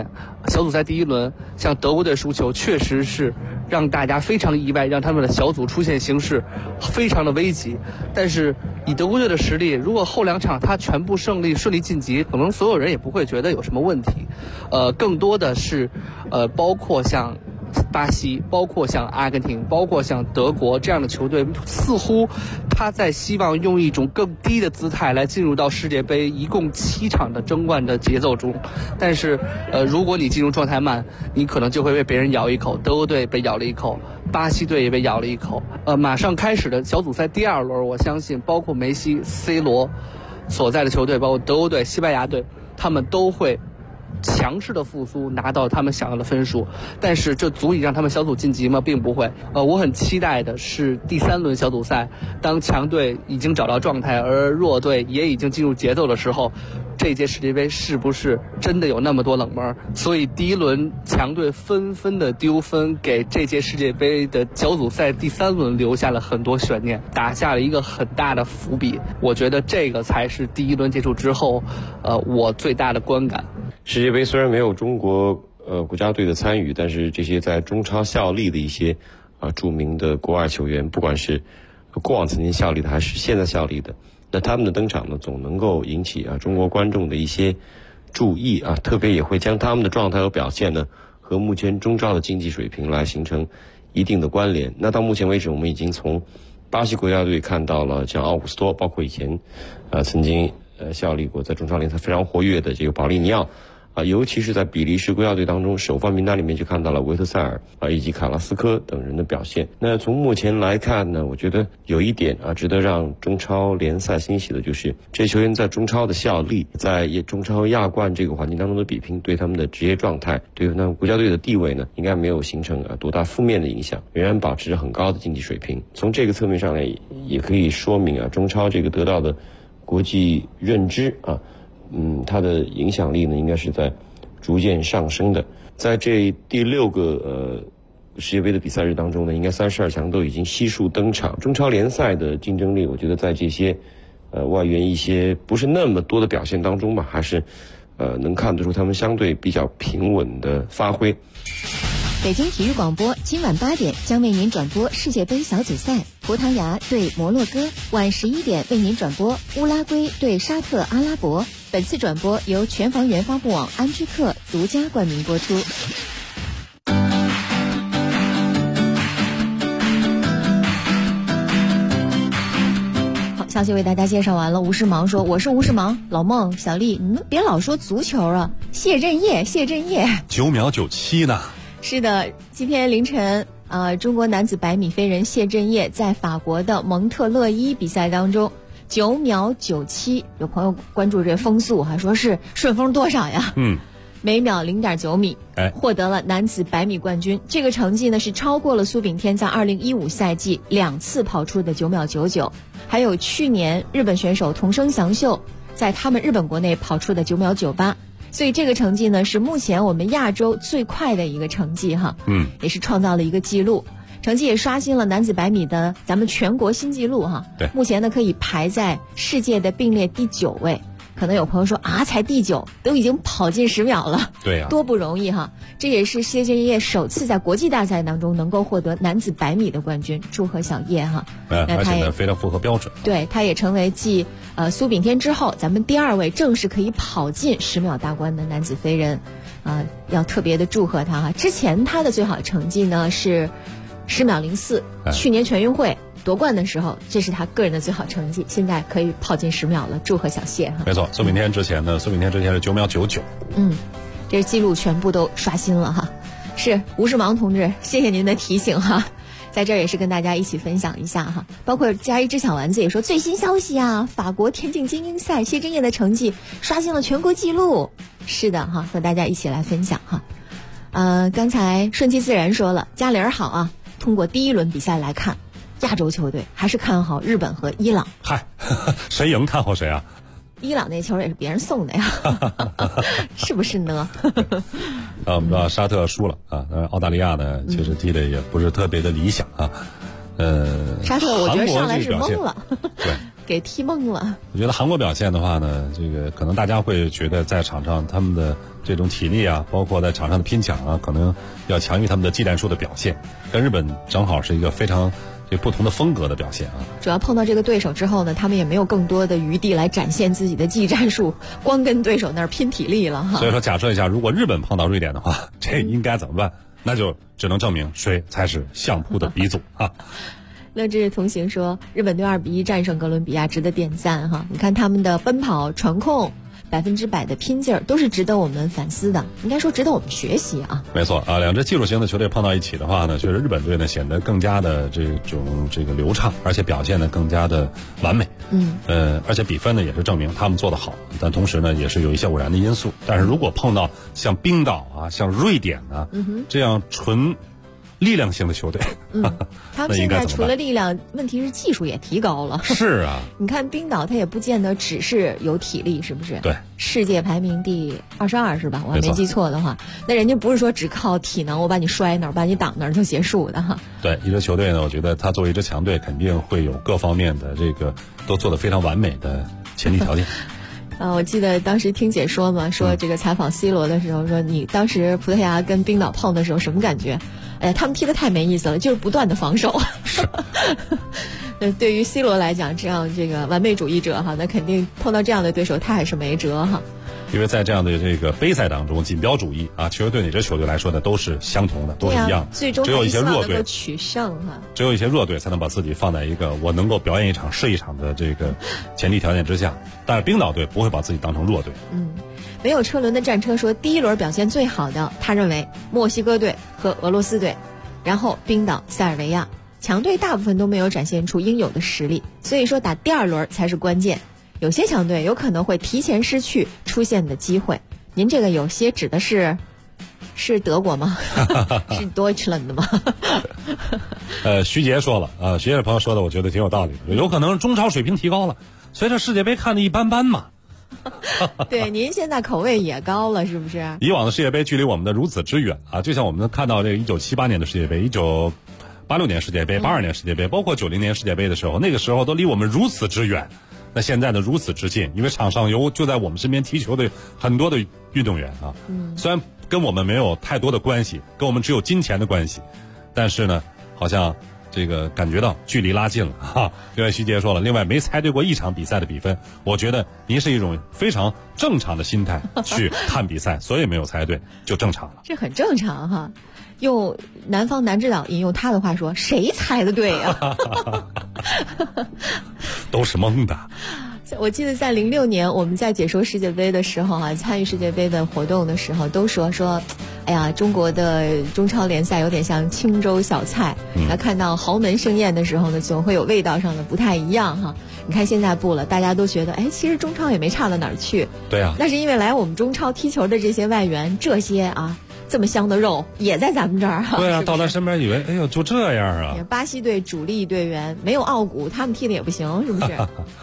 小组赛第1轮向德国队输球，确实是让大家非常意外，让他们的小组出现形势非常的危急。但是以德国队的实力，如果后2场他全部胜利顺利晋级，可能所有人也不会觉得有什么问题。更多的是包括像巴西，包括像阿根廷，包括像德国这样的球队，似乎他在希望用一种更低的姿态来进入到世界杯一共7场的争冠的节奏中。但是如果你进入状态慢，你可能就会被别人咬一口。德国队被咬了一口，巴西队也被咬了一口。马上开始的小组赛第2轮，我相信包括梅西、C 罗所在的球队，包括德国队、西班牙队，他们都会强势的复苏，拿到他们想要的分数。但是这足以让他们小组晋级吗？并不会。我很期待的是第3轮小组赛，当强队已经找到状态，而弱队也已经进入节奏的时候，这届世界杯是不是真的有那么多冷门？所以第1轮强队纷纷的丢分，给这届世界杯的小组赛第3轮留下了很多悬念，打下了一个很大的伏笔。我觉得这个才是第1轮结束之后，我最大的观感。 世界杯虽然没有中国国家队的参与，但是这些在中超效力的一些著名的国外球员，不管是过往曾经效力的还是现在效力的，那他们的登场呢，总能够引起中国观众的一些注意特别也会将他们的状态和表现呢和目前中超的竞技水平来形成一定的关联。那到目前为止，我们已经从巴西国家队看到了像奥古斯托，包括以前曾经效力过在中超联赛非常活跃的这个保利尼奥。尤其是在比利时国家队当中，首发名单里面就看到了维特塞尔以及卡拉斯科等人的表现。那从目前来看呢，我觉得有一点值得让中超联赛欣喜的就是，这些球员在中超的效力，在中超亚冠这个环境当中的比拼，对他们的职业状态，对他们国家队的地位呢，应该没有形成多大负面的影响，仍然保持着很高的竞技水平。从这个侧面上来，也可以说明中超这个得到的国际认知它的影响力呢，应该是在逐渐上升的。在这第6个世界杯的比赛日当中呢，应该32强都已经悉数登场。中超联赛的竞争力，我觉得在这些外援一些不是那么多的表现当中吧，还是能看得出他们相对比较平稳的发挥。 北京体育广播今晚8点将为您转播世界杯小组赛，葡萄牙对摩洛哥；晚11点为您转播乌拉圭对沙特阿拉伯。本次转播由全房源发布网安居客独家冠名播出。好，消息为大家介绍完了。吴世芒说：“我是吴世芒，老孟、小丽，你们别老说足球啊！谢震业 9秒97呢。” 是的，今天凌晨中国男子100米飞人谢震业在法国的蒙特勒伊比赛当中9秒97，有朋友关注这风速说是顺风多少呀？每秒0.9米，获得了男子100米冠军。这个成绩呢是超过了苏炳添在2015赛季2次跑出的9秒99，还有去年日本选手桐生祥秀在他们日本国内跑出的9秒98。所以这个成绩呢是目前我们亚洲最快的一个成绩也是创造了一个记录，成绩也刷新了男子100米的咱们全国新纪录对， 目前呢可以排在世界的并列第9位。可能有朋友说才第9，都已经跑进10秒了， 对呀， 多不容易这也是谢震业首次在国际大赛当中能够获得男子100米的冠军，祝贺小叶而且呢非常符合标准。 对，他也成为继苏炳添之后咱们第2位正式可以跑进10秒大关的男子飞人，要特别的祝贺他之前他的最好成绩呢是10秒04，去年全运会夺冠的时候，这是他个人的最好成绩，现在可以跑进10秒了，祝贺小谢没错，苏炳添之前是9秒99。 这记录全部都刷新了是吴世芒同志，谢谢您的提醒在这儿也是跟大家一起分享一下包括加一只小丸子也说最新消息法国田径精英赛谢震业的成绩刷新了全国纪录。是的和大家一起来分享刚才顺其自然说了，加里尔好通过第1轮比赛来看，亚洲球队还是看好日本和伊朗。 谁赢看好谁啊？ 伊朗那球也是别人送的呀是不是呢我们知道沙特输了澳大利亚呢其实踢的也不是特别的理想沙特我觉得上来是懵了对， 给踢懵了。 我觉得韩国表现的话呢，这个可能大家会觉得在场上他们的这种体力啊，包括在场上的拼抢啊，可能要强于他们的技战术的表现，跟日本正好是一个非常这不同的风格的表现啊。 主要碰到这个对手之后呢，他们也没有更多的余地来展现自己的技战术，光跟对手那儿拼体力了哈。 所以说，假设一下，如果日本碰到瑞典的话，这应该怎么办？那就只能证明谁才是相扑的鼻祖啊。 乐之同行说，日本队2-1战胜哥伦比亚，值得点赞哈。你看他们的奔跑、传控，100%的拼劲儿，都是值得我们反思的，应该说值得我们学习啊。 没错啊，两支技术型的球队碰到一起的话呢，确实日本队呢显得更加的这个流畅，而且表现呢更加的完美。而且比分呢也是证明他们做得好，但同时呢也是有一些偶然的因素。但是如果碰到像冰岛啊、像瑞典啊这样纯力量型的球队， 他们现在除了力量，问题是技术也提高了。 是啊， 你看冰岛，他也不见得只是有体力，是不是？ 对， 世界排名第22是吧？我还没记错的话，那人家不是说只靠体能，我把你摔那儿，把你挡那儿就结束的哈。 对，一支球队呢，我觉得他作为一支强队，肯定会有各方面的这个都做得非常完美的前提条件。 我记得当时听解说嘛，说这个采访 C 罗的时候，说你当时葡萄牙跟冰岛碰的时候什么感觉？哎呀，他们踢得太没意思了，就是不断的防守。对于 C 罗来讲，这样这个完美主义者哈，那肯定碰到这样的对手，他还是没辙哈。 因为在这样的这个杯赛当中，锦标主义啊，其实对哪支球队来说呢，都是相同的，都是一样。 最终只有一些弱队取胜哈， 只有一些弱队才能把自己放在一个我能够表演一场是一场的这个前提条件之下。但是冰岛队不会把自己当成弱队。 没有车轮的战车说，第一轮表现最好的，他认为墨西哥队和俄罗斯队，然后冰岛、塞尔维亚，强队大部分都没有展现出应有的实力，所以说打第二轮才是关键。有些强队有可能会提前失去出现的机会。您这个有些指的是德国吗？是 Deutschland 吗？ 徐杰说了徐杰的朋友说的，我觉得挺有道理的，有可能中超水平提高了，随着世界杯看得一般般嘛。 对，您现在口味也高了，是不是？ 以往的世界杯距离我们的如此之远啊！就像我们看到这个1978年的世界杯、1986年世界杯、82年世界杯，包括90年世界杯的时候，那个时候都离我们如此之远。那现在呢，如此之近，因为场上有就在我们身边踢球的很多的运动员啊。虽然跟我们没有太多的关系，跟我们只有金钱的关系，但是呢，好像这个感觉到距离拉近了哈。另外徐杰说了，另外没猜对过一场比赛的比分，我觉得您是一种非常正常的心态去看比赛，所以没有猜对就正常了。 这很正常哈。用南方南指导引用他的话说，谁猜的对呀？ 都是蒙的。 我记得在06年我们在解说世界杯的时候参与世界杯的活动的时候都说哎呀，中国的中超联赛有点像青州小菜，看到豪门盛宴的时候呢，总会有味道上的不太一样哈。你看现在不了，大家都觉得其实中超也没差到哪儿去。 对啊， 那是因为来我们中超踢球的这些外援，这些这么香的肉也在咱们这儿哈。 对啊， 是是到咱身边以为哎呦就这样啊。 巴西队主力队员没有奥古，他们踢的也不行，是不是？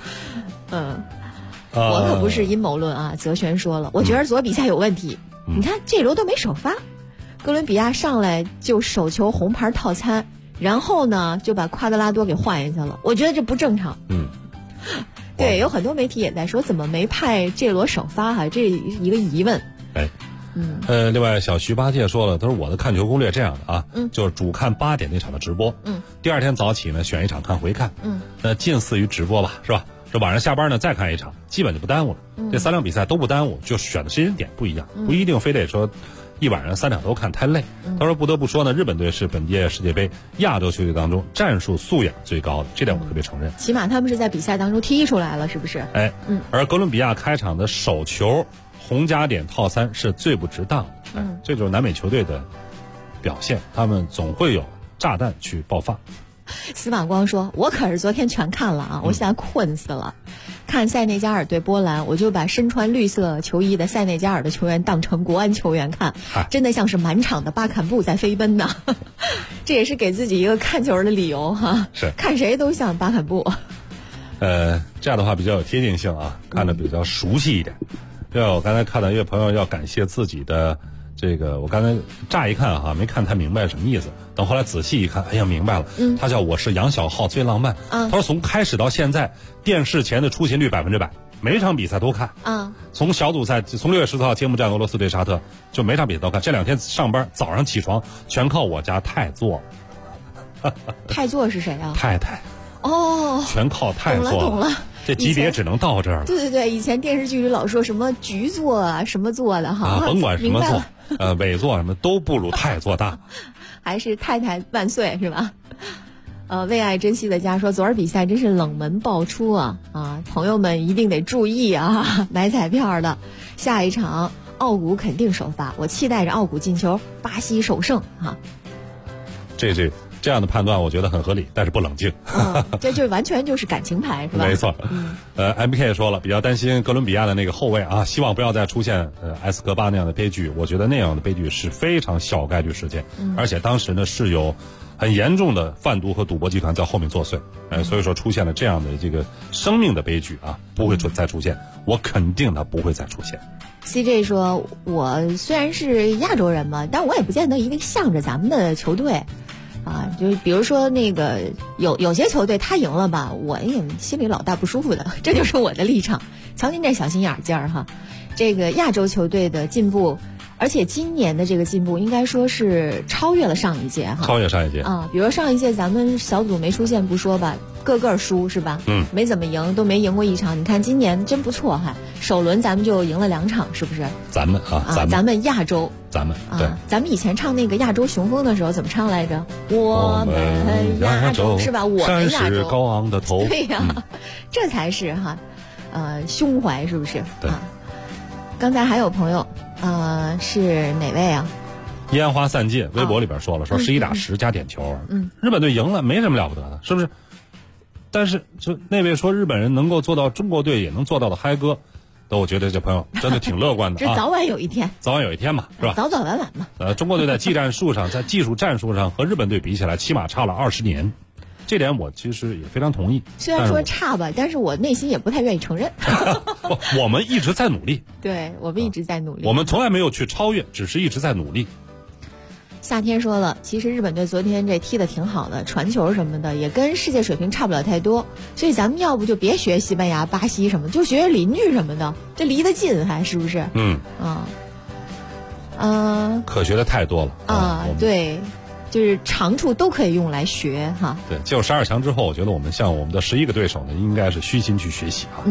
我可不是阴谋论啊。泽璇说了，我觉得昨比赛有问题。你看这轮都没首发，哥伦比亚上来就手球红牌套餐，然后呢就把夸德拉多给换下去了，我觉得这不正常。对，有很多媒体也在说怎么没派这轮首发这一个疑问。 另外小徐八戒说了，他说我的看球攻略这样的啊，就是主看8点那场的直播，第二天早起呢选一场看回看，那近似于直播吧，是吧？这晚上下班呢再看一场，基本就不耽误了。这3场比赛都不耽误，就选的时间点不一样，不一定非得说一晚上3场都看太累。他说不得不说呢，日本队是本届世界杯亚洲球队当中战术素养最高的，这点我特别承认。 起码他们是在比赛当中踢出来了，是不是？ 而哥伦比亚开场的手球红加点套餐是最不值当的。这就是南美球队的表现，他们总会有炸弹去爆发。 司马光说，我可是昨天全看了我现在困死了。看塞内加尔对波兰，我就把身穿绿色球衣的塞内加尔的球员当成国安球员看，真的像是满场的巴坎布在飞奔呢。这也是给自己一个看球的理由是看谁都像巴坎布。 这样的话比较有贴近性看得比较熟悉一点。对，我刚才看到一位朋友要感谢自己的这个，我刚才乍一看没看太明白什么意思，等后来仔细一看，哎呀明白了，他叫我是杨小浩最浪漫。他说从开始到现在，电视前的出勤率100%， 每场比赛都看。从小组赛从6月14号揭幕战俄罗斯对沙特，就每场比赛都看。这2天上班早上起床全靠我家太座。 太座是谁啊？ 太太。 哦， 全靠太座。 懂了。 这级别只能到这儿了。 对，以前电视剧里老说什么局座啊，什么座的哈， 甭管什么座，尾座什么都不如太座大。 还是太太万岁是吧？为爱珍惜的家说，昨儿比赛真是冷门爆出啊！朋友们一定得注意啊，买彩票的，下一场奥古肯定首发，我期待着奥古进球，巴西首胜啊！ 这样的判断我觉得很合理，但是不冷静。 这就完全就是感情牌是吧？ 没错。MBK 说了，比较担心哥伦比亚的那个后卫啊，希望不要再出现埃斯科巴那样的悲剧。我觉得那样的悲剧是非常小概率事件，而且当时呢是有很严重的贩毒和赌博集团在后面作祟，所以说出现了这样的这个生命的悲剧啊，不会再出现，我肯定它不会再出现。 CJ 说，我虽然是亚洲人嘛，但我也不见得一定向着咱们的球队。就比如说那个有些球队他赢了吧，我也心里老大不舒服的，这就是我的立场。瞧您这小心眼劲儿哈，这个亚洲球队的进步，而且今年的这个进步应该说是超越了上一届哈。 超越上一届比如上一届咱们小组没出现不说吧，个个输是吧？没怎么赢，都没赢过一场。你看今年真不错哈，首轮咱们就赢了2场，是不是？ 咱们亚洲。 对， 咱们以前唱那个亚洲雄风的时候怎么唱来着？我们亚洲是吧？我们亚洲高昂的头， 对呀，这才是哈，胸怀是不是？ 对。 刚才还有朋友，是哪位啊？ 烟花散尽，微博里边说了，说11打10加点球，日本队赢了，没什么了不得的，是不是？但是就那位说日本人能够做到中国队也能做到的嗨哥。我觉得这朋友真的挺乐观的这早晚有一天， 早晚有一天嘛，是吧？ 早晚嘛。 中国队在技战术上，在技术战术上和日本队比起来，起码差了20年，这点我其实也非常同意。 虽然说差吧，但是我内心也不太愿意承认。 我们一直在努力， 对我们一直在努力， 我们从来没有去超越，只是一直在努力。 夏天说了，其实日本队昨天这踢得挺好的，传球什么的也跟世界水平差不了太多，所以咱们要不就别学西班牙、巴西什么，就学邻居什么的，这离得近还是不是？ 可学的太多了对，就是长处都可以用来学哈。 对，进入12强之后，我觉得我们向我们的11个对手呢，应该是虚心去学习哈。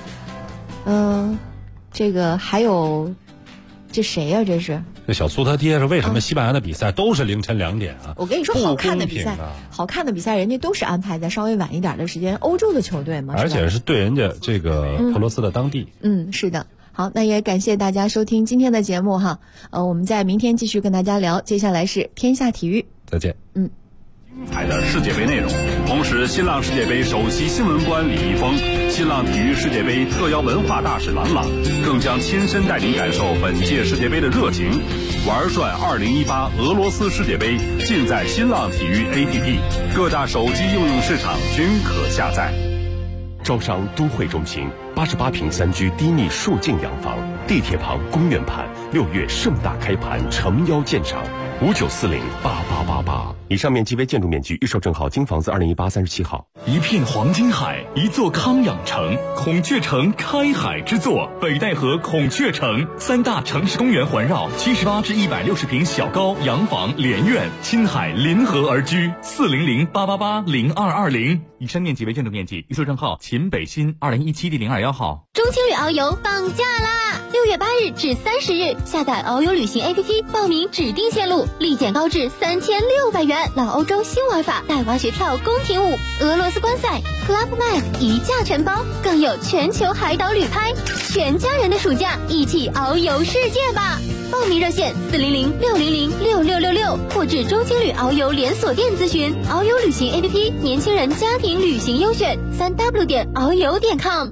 这个还有，这谁呀？这是。 这小苏他爹是为什么西班牙的比赛都是凌晨2点啊？ 我跟你说，好看的比赛，人家都是安排在稍微晚一点的时间。欧洲的球队嘛， 而且是对人家这个俄罗斯的当地。 是的。好，那也感谢大家收听今天的节目哈。我们在明天继续跟大家聊。接下来是天下体育， 再见。 精彩的世界杯内容，同时新浪世界杯首席新闻官李易峰、新浪体育世界杯特邀文化大使郎朗更将亲身带您感受本届世界杯的热情。玩转2018俄罗斯世界杯尽在新浪体育 APP， 各大手机应用市场均可下载。 招商都会中心88平3居低密数境洋房，地铁旁公园畔，6月盛大开盘，诚邀鉴赏，59408888。以上面积为建筑面积，预售证号京房子2018 37号。 一片黄金海，一座康养城，孔雀城开海之作，北戴河孔雀城，3大城市公园环绕，78至160平小高洋房连院，亲海临河而居，40088880220。以上面积为建筑面积，预售证号秦北新2017第021号。 中青旅遨游放假啦！6月8日至30日，下载遨游旅行 APP， 报名指定线路，立减高至3600元。老欧洲新玩法，带滑雪跳、宫廷舞、俄罗斯观赛、Club Med 一价全包，更有全球海岛旅拍，全家人的暑假一起遨游世界吧！报名热线400-600-6666，或至中青旅遨游连锁店咨询。遨游旅行 APP， 年轻人家庭旅行优选，3w.遨游.com。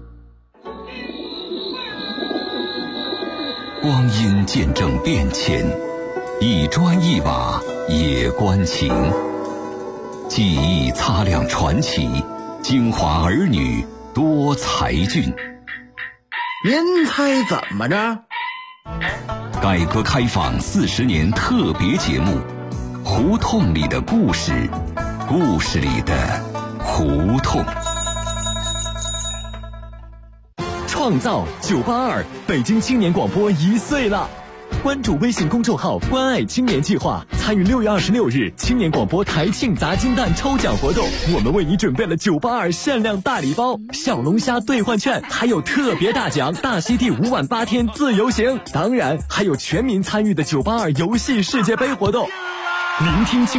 光阴见证变迁，一砖一瓦也关情。记忆擦亮传奇，京华儿女多才俊。 您猜怎么着？ 改革开放40年特别节目，胡同里的故事，故事里的胡同。 创造982，北京青年广播1岁了。关注微信公众号“关爱青年计划”，参与6月26日青年广播台庆砸金蛋抽奖活动。我们为你准备了982限量大礼包、小龙虾兑换券，还有特别大奖大溪地5晚8天自由行。当然，还有全民参与的982游戏世界杯活动。聆听青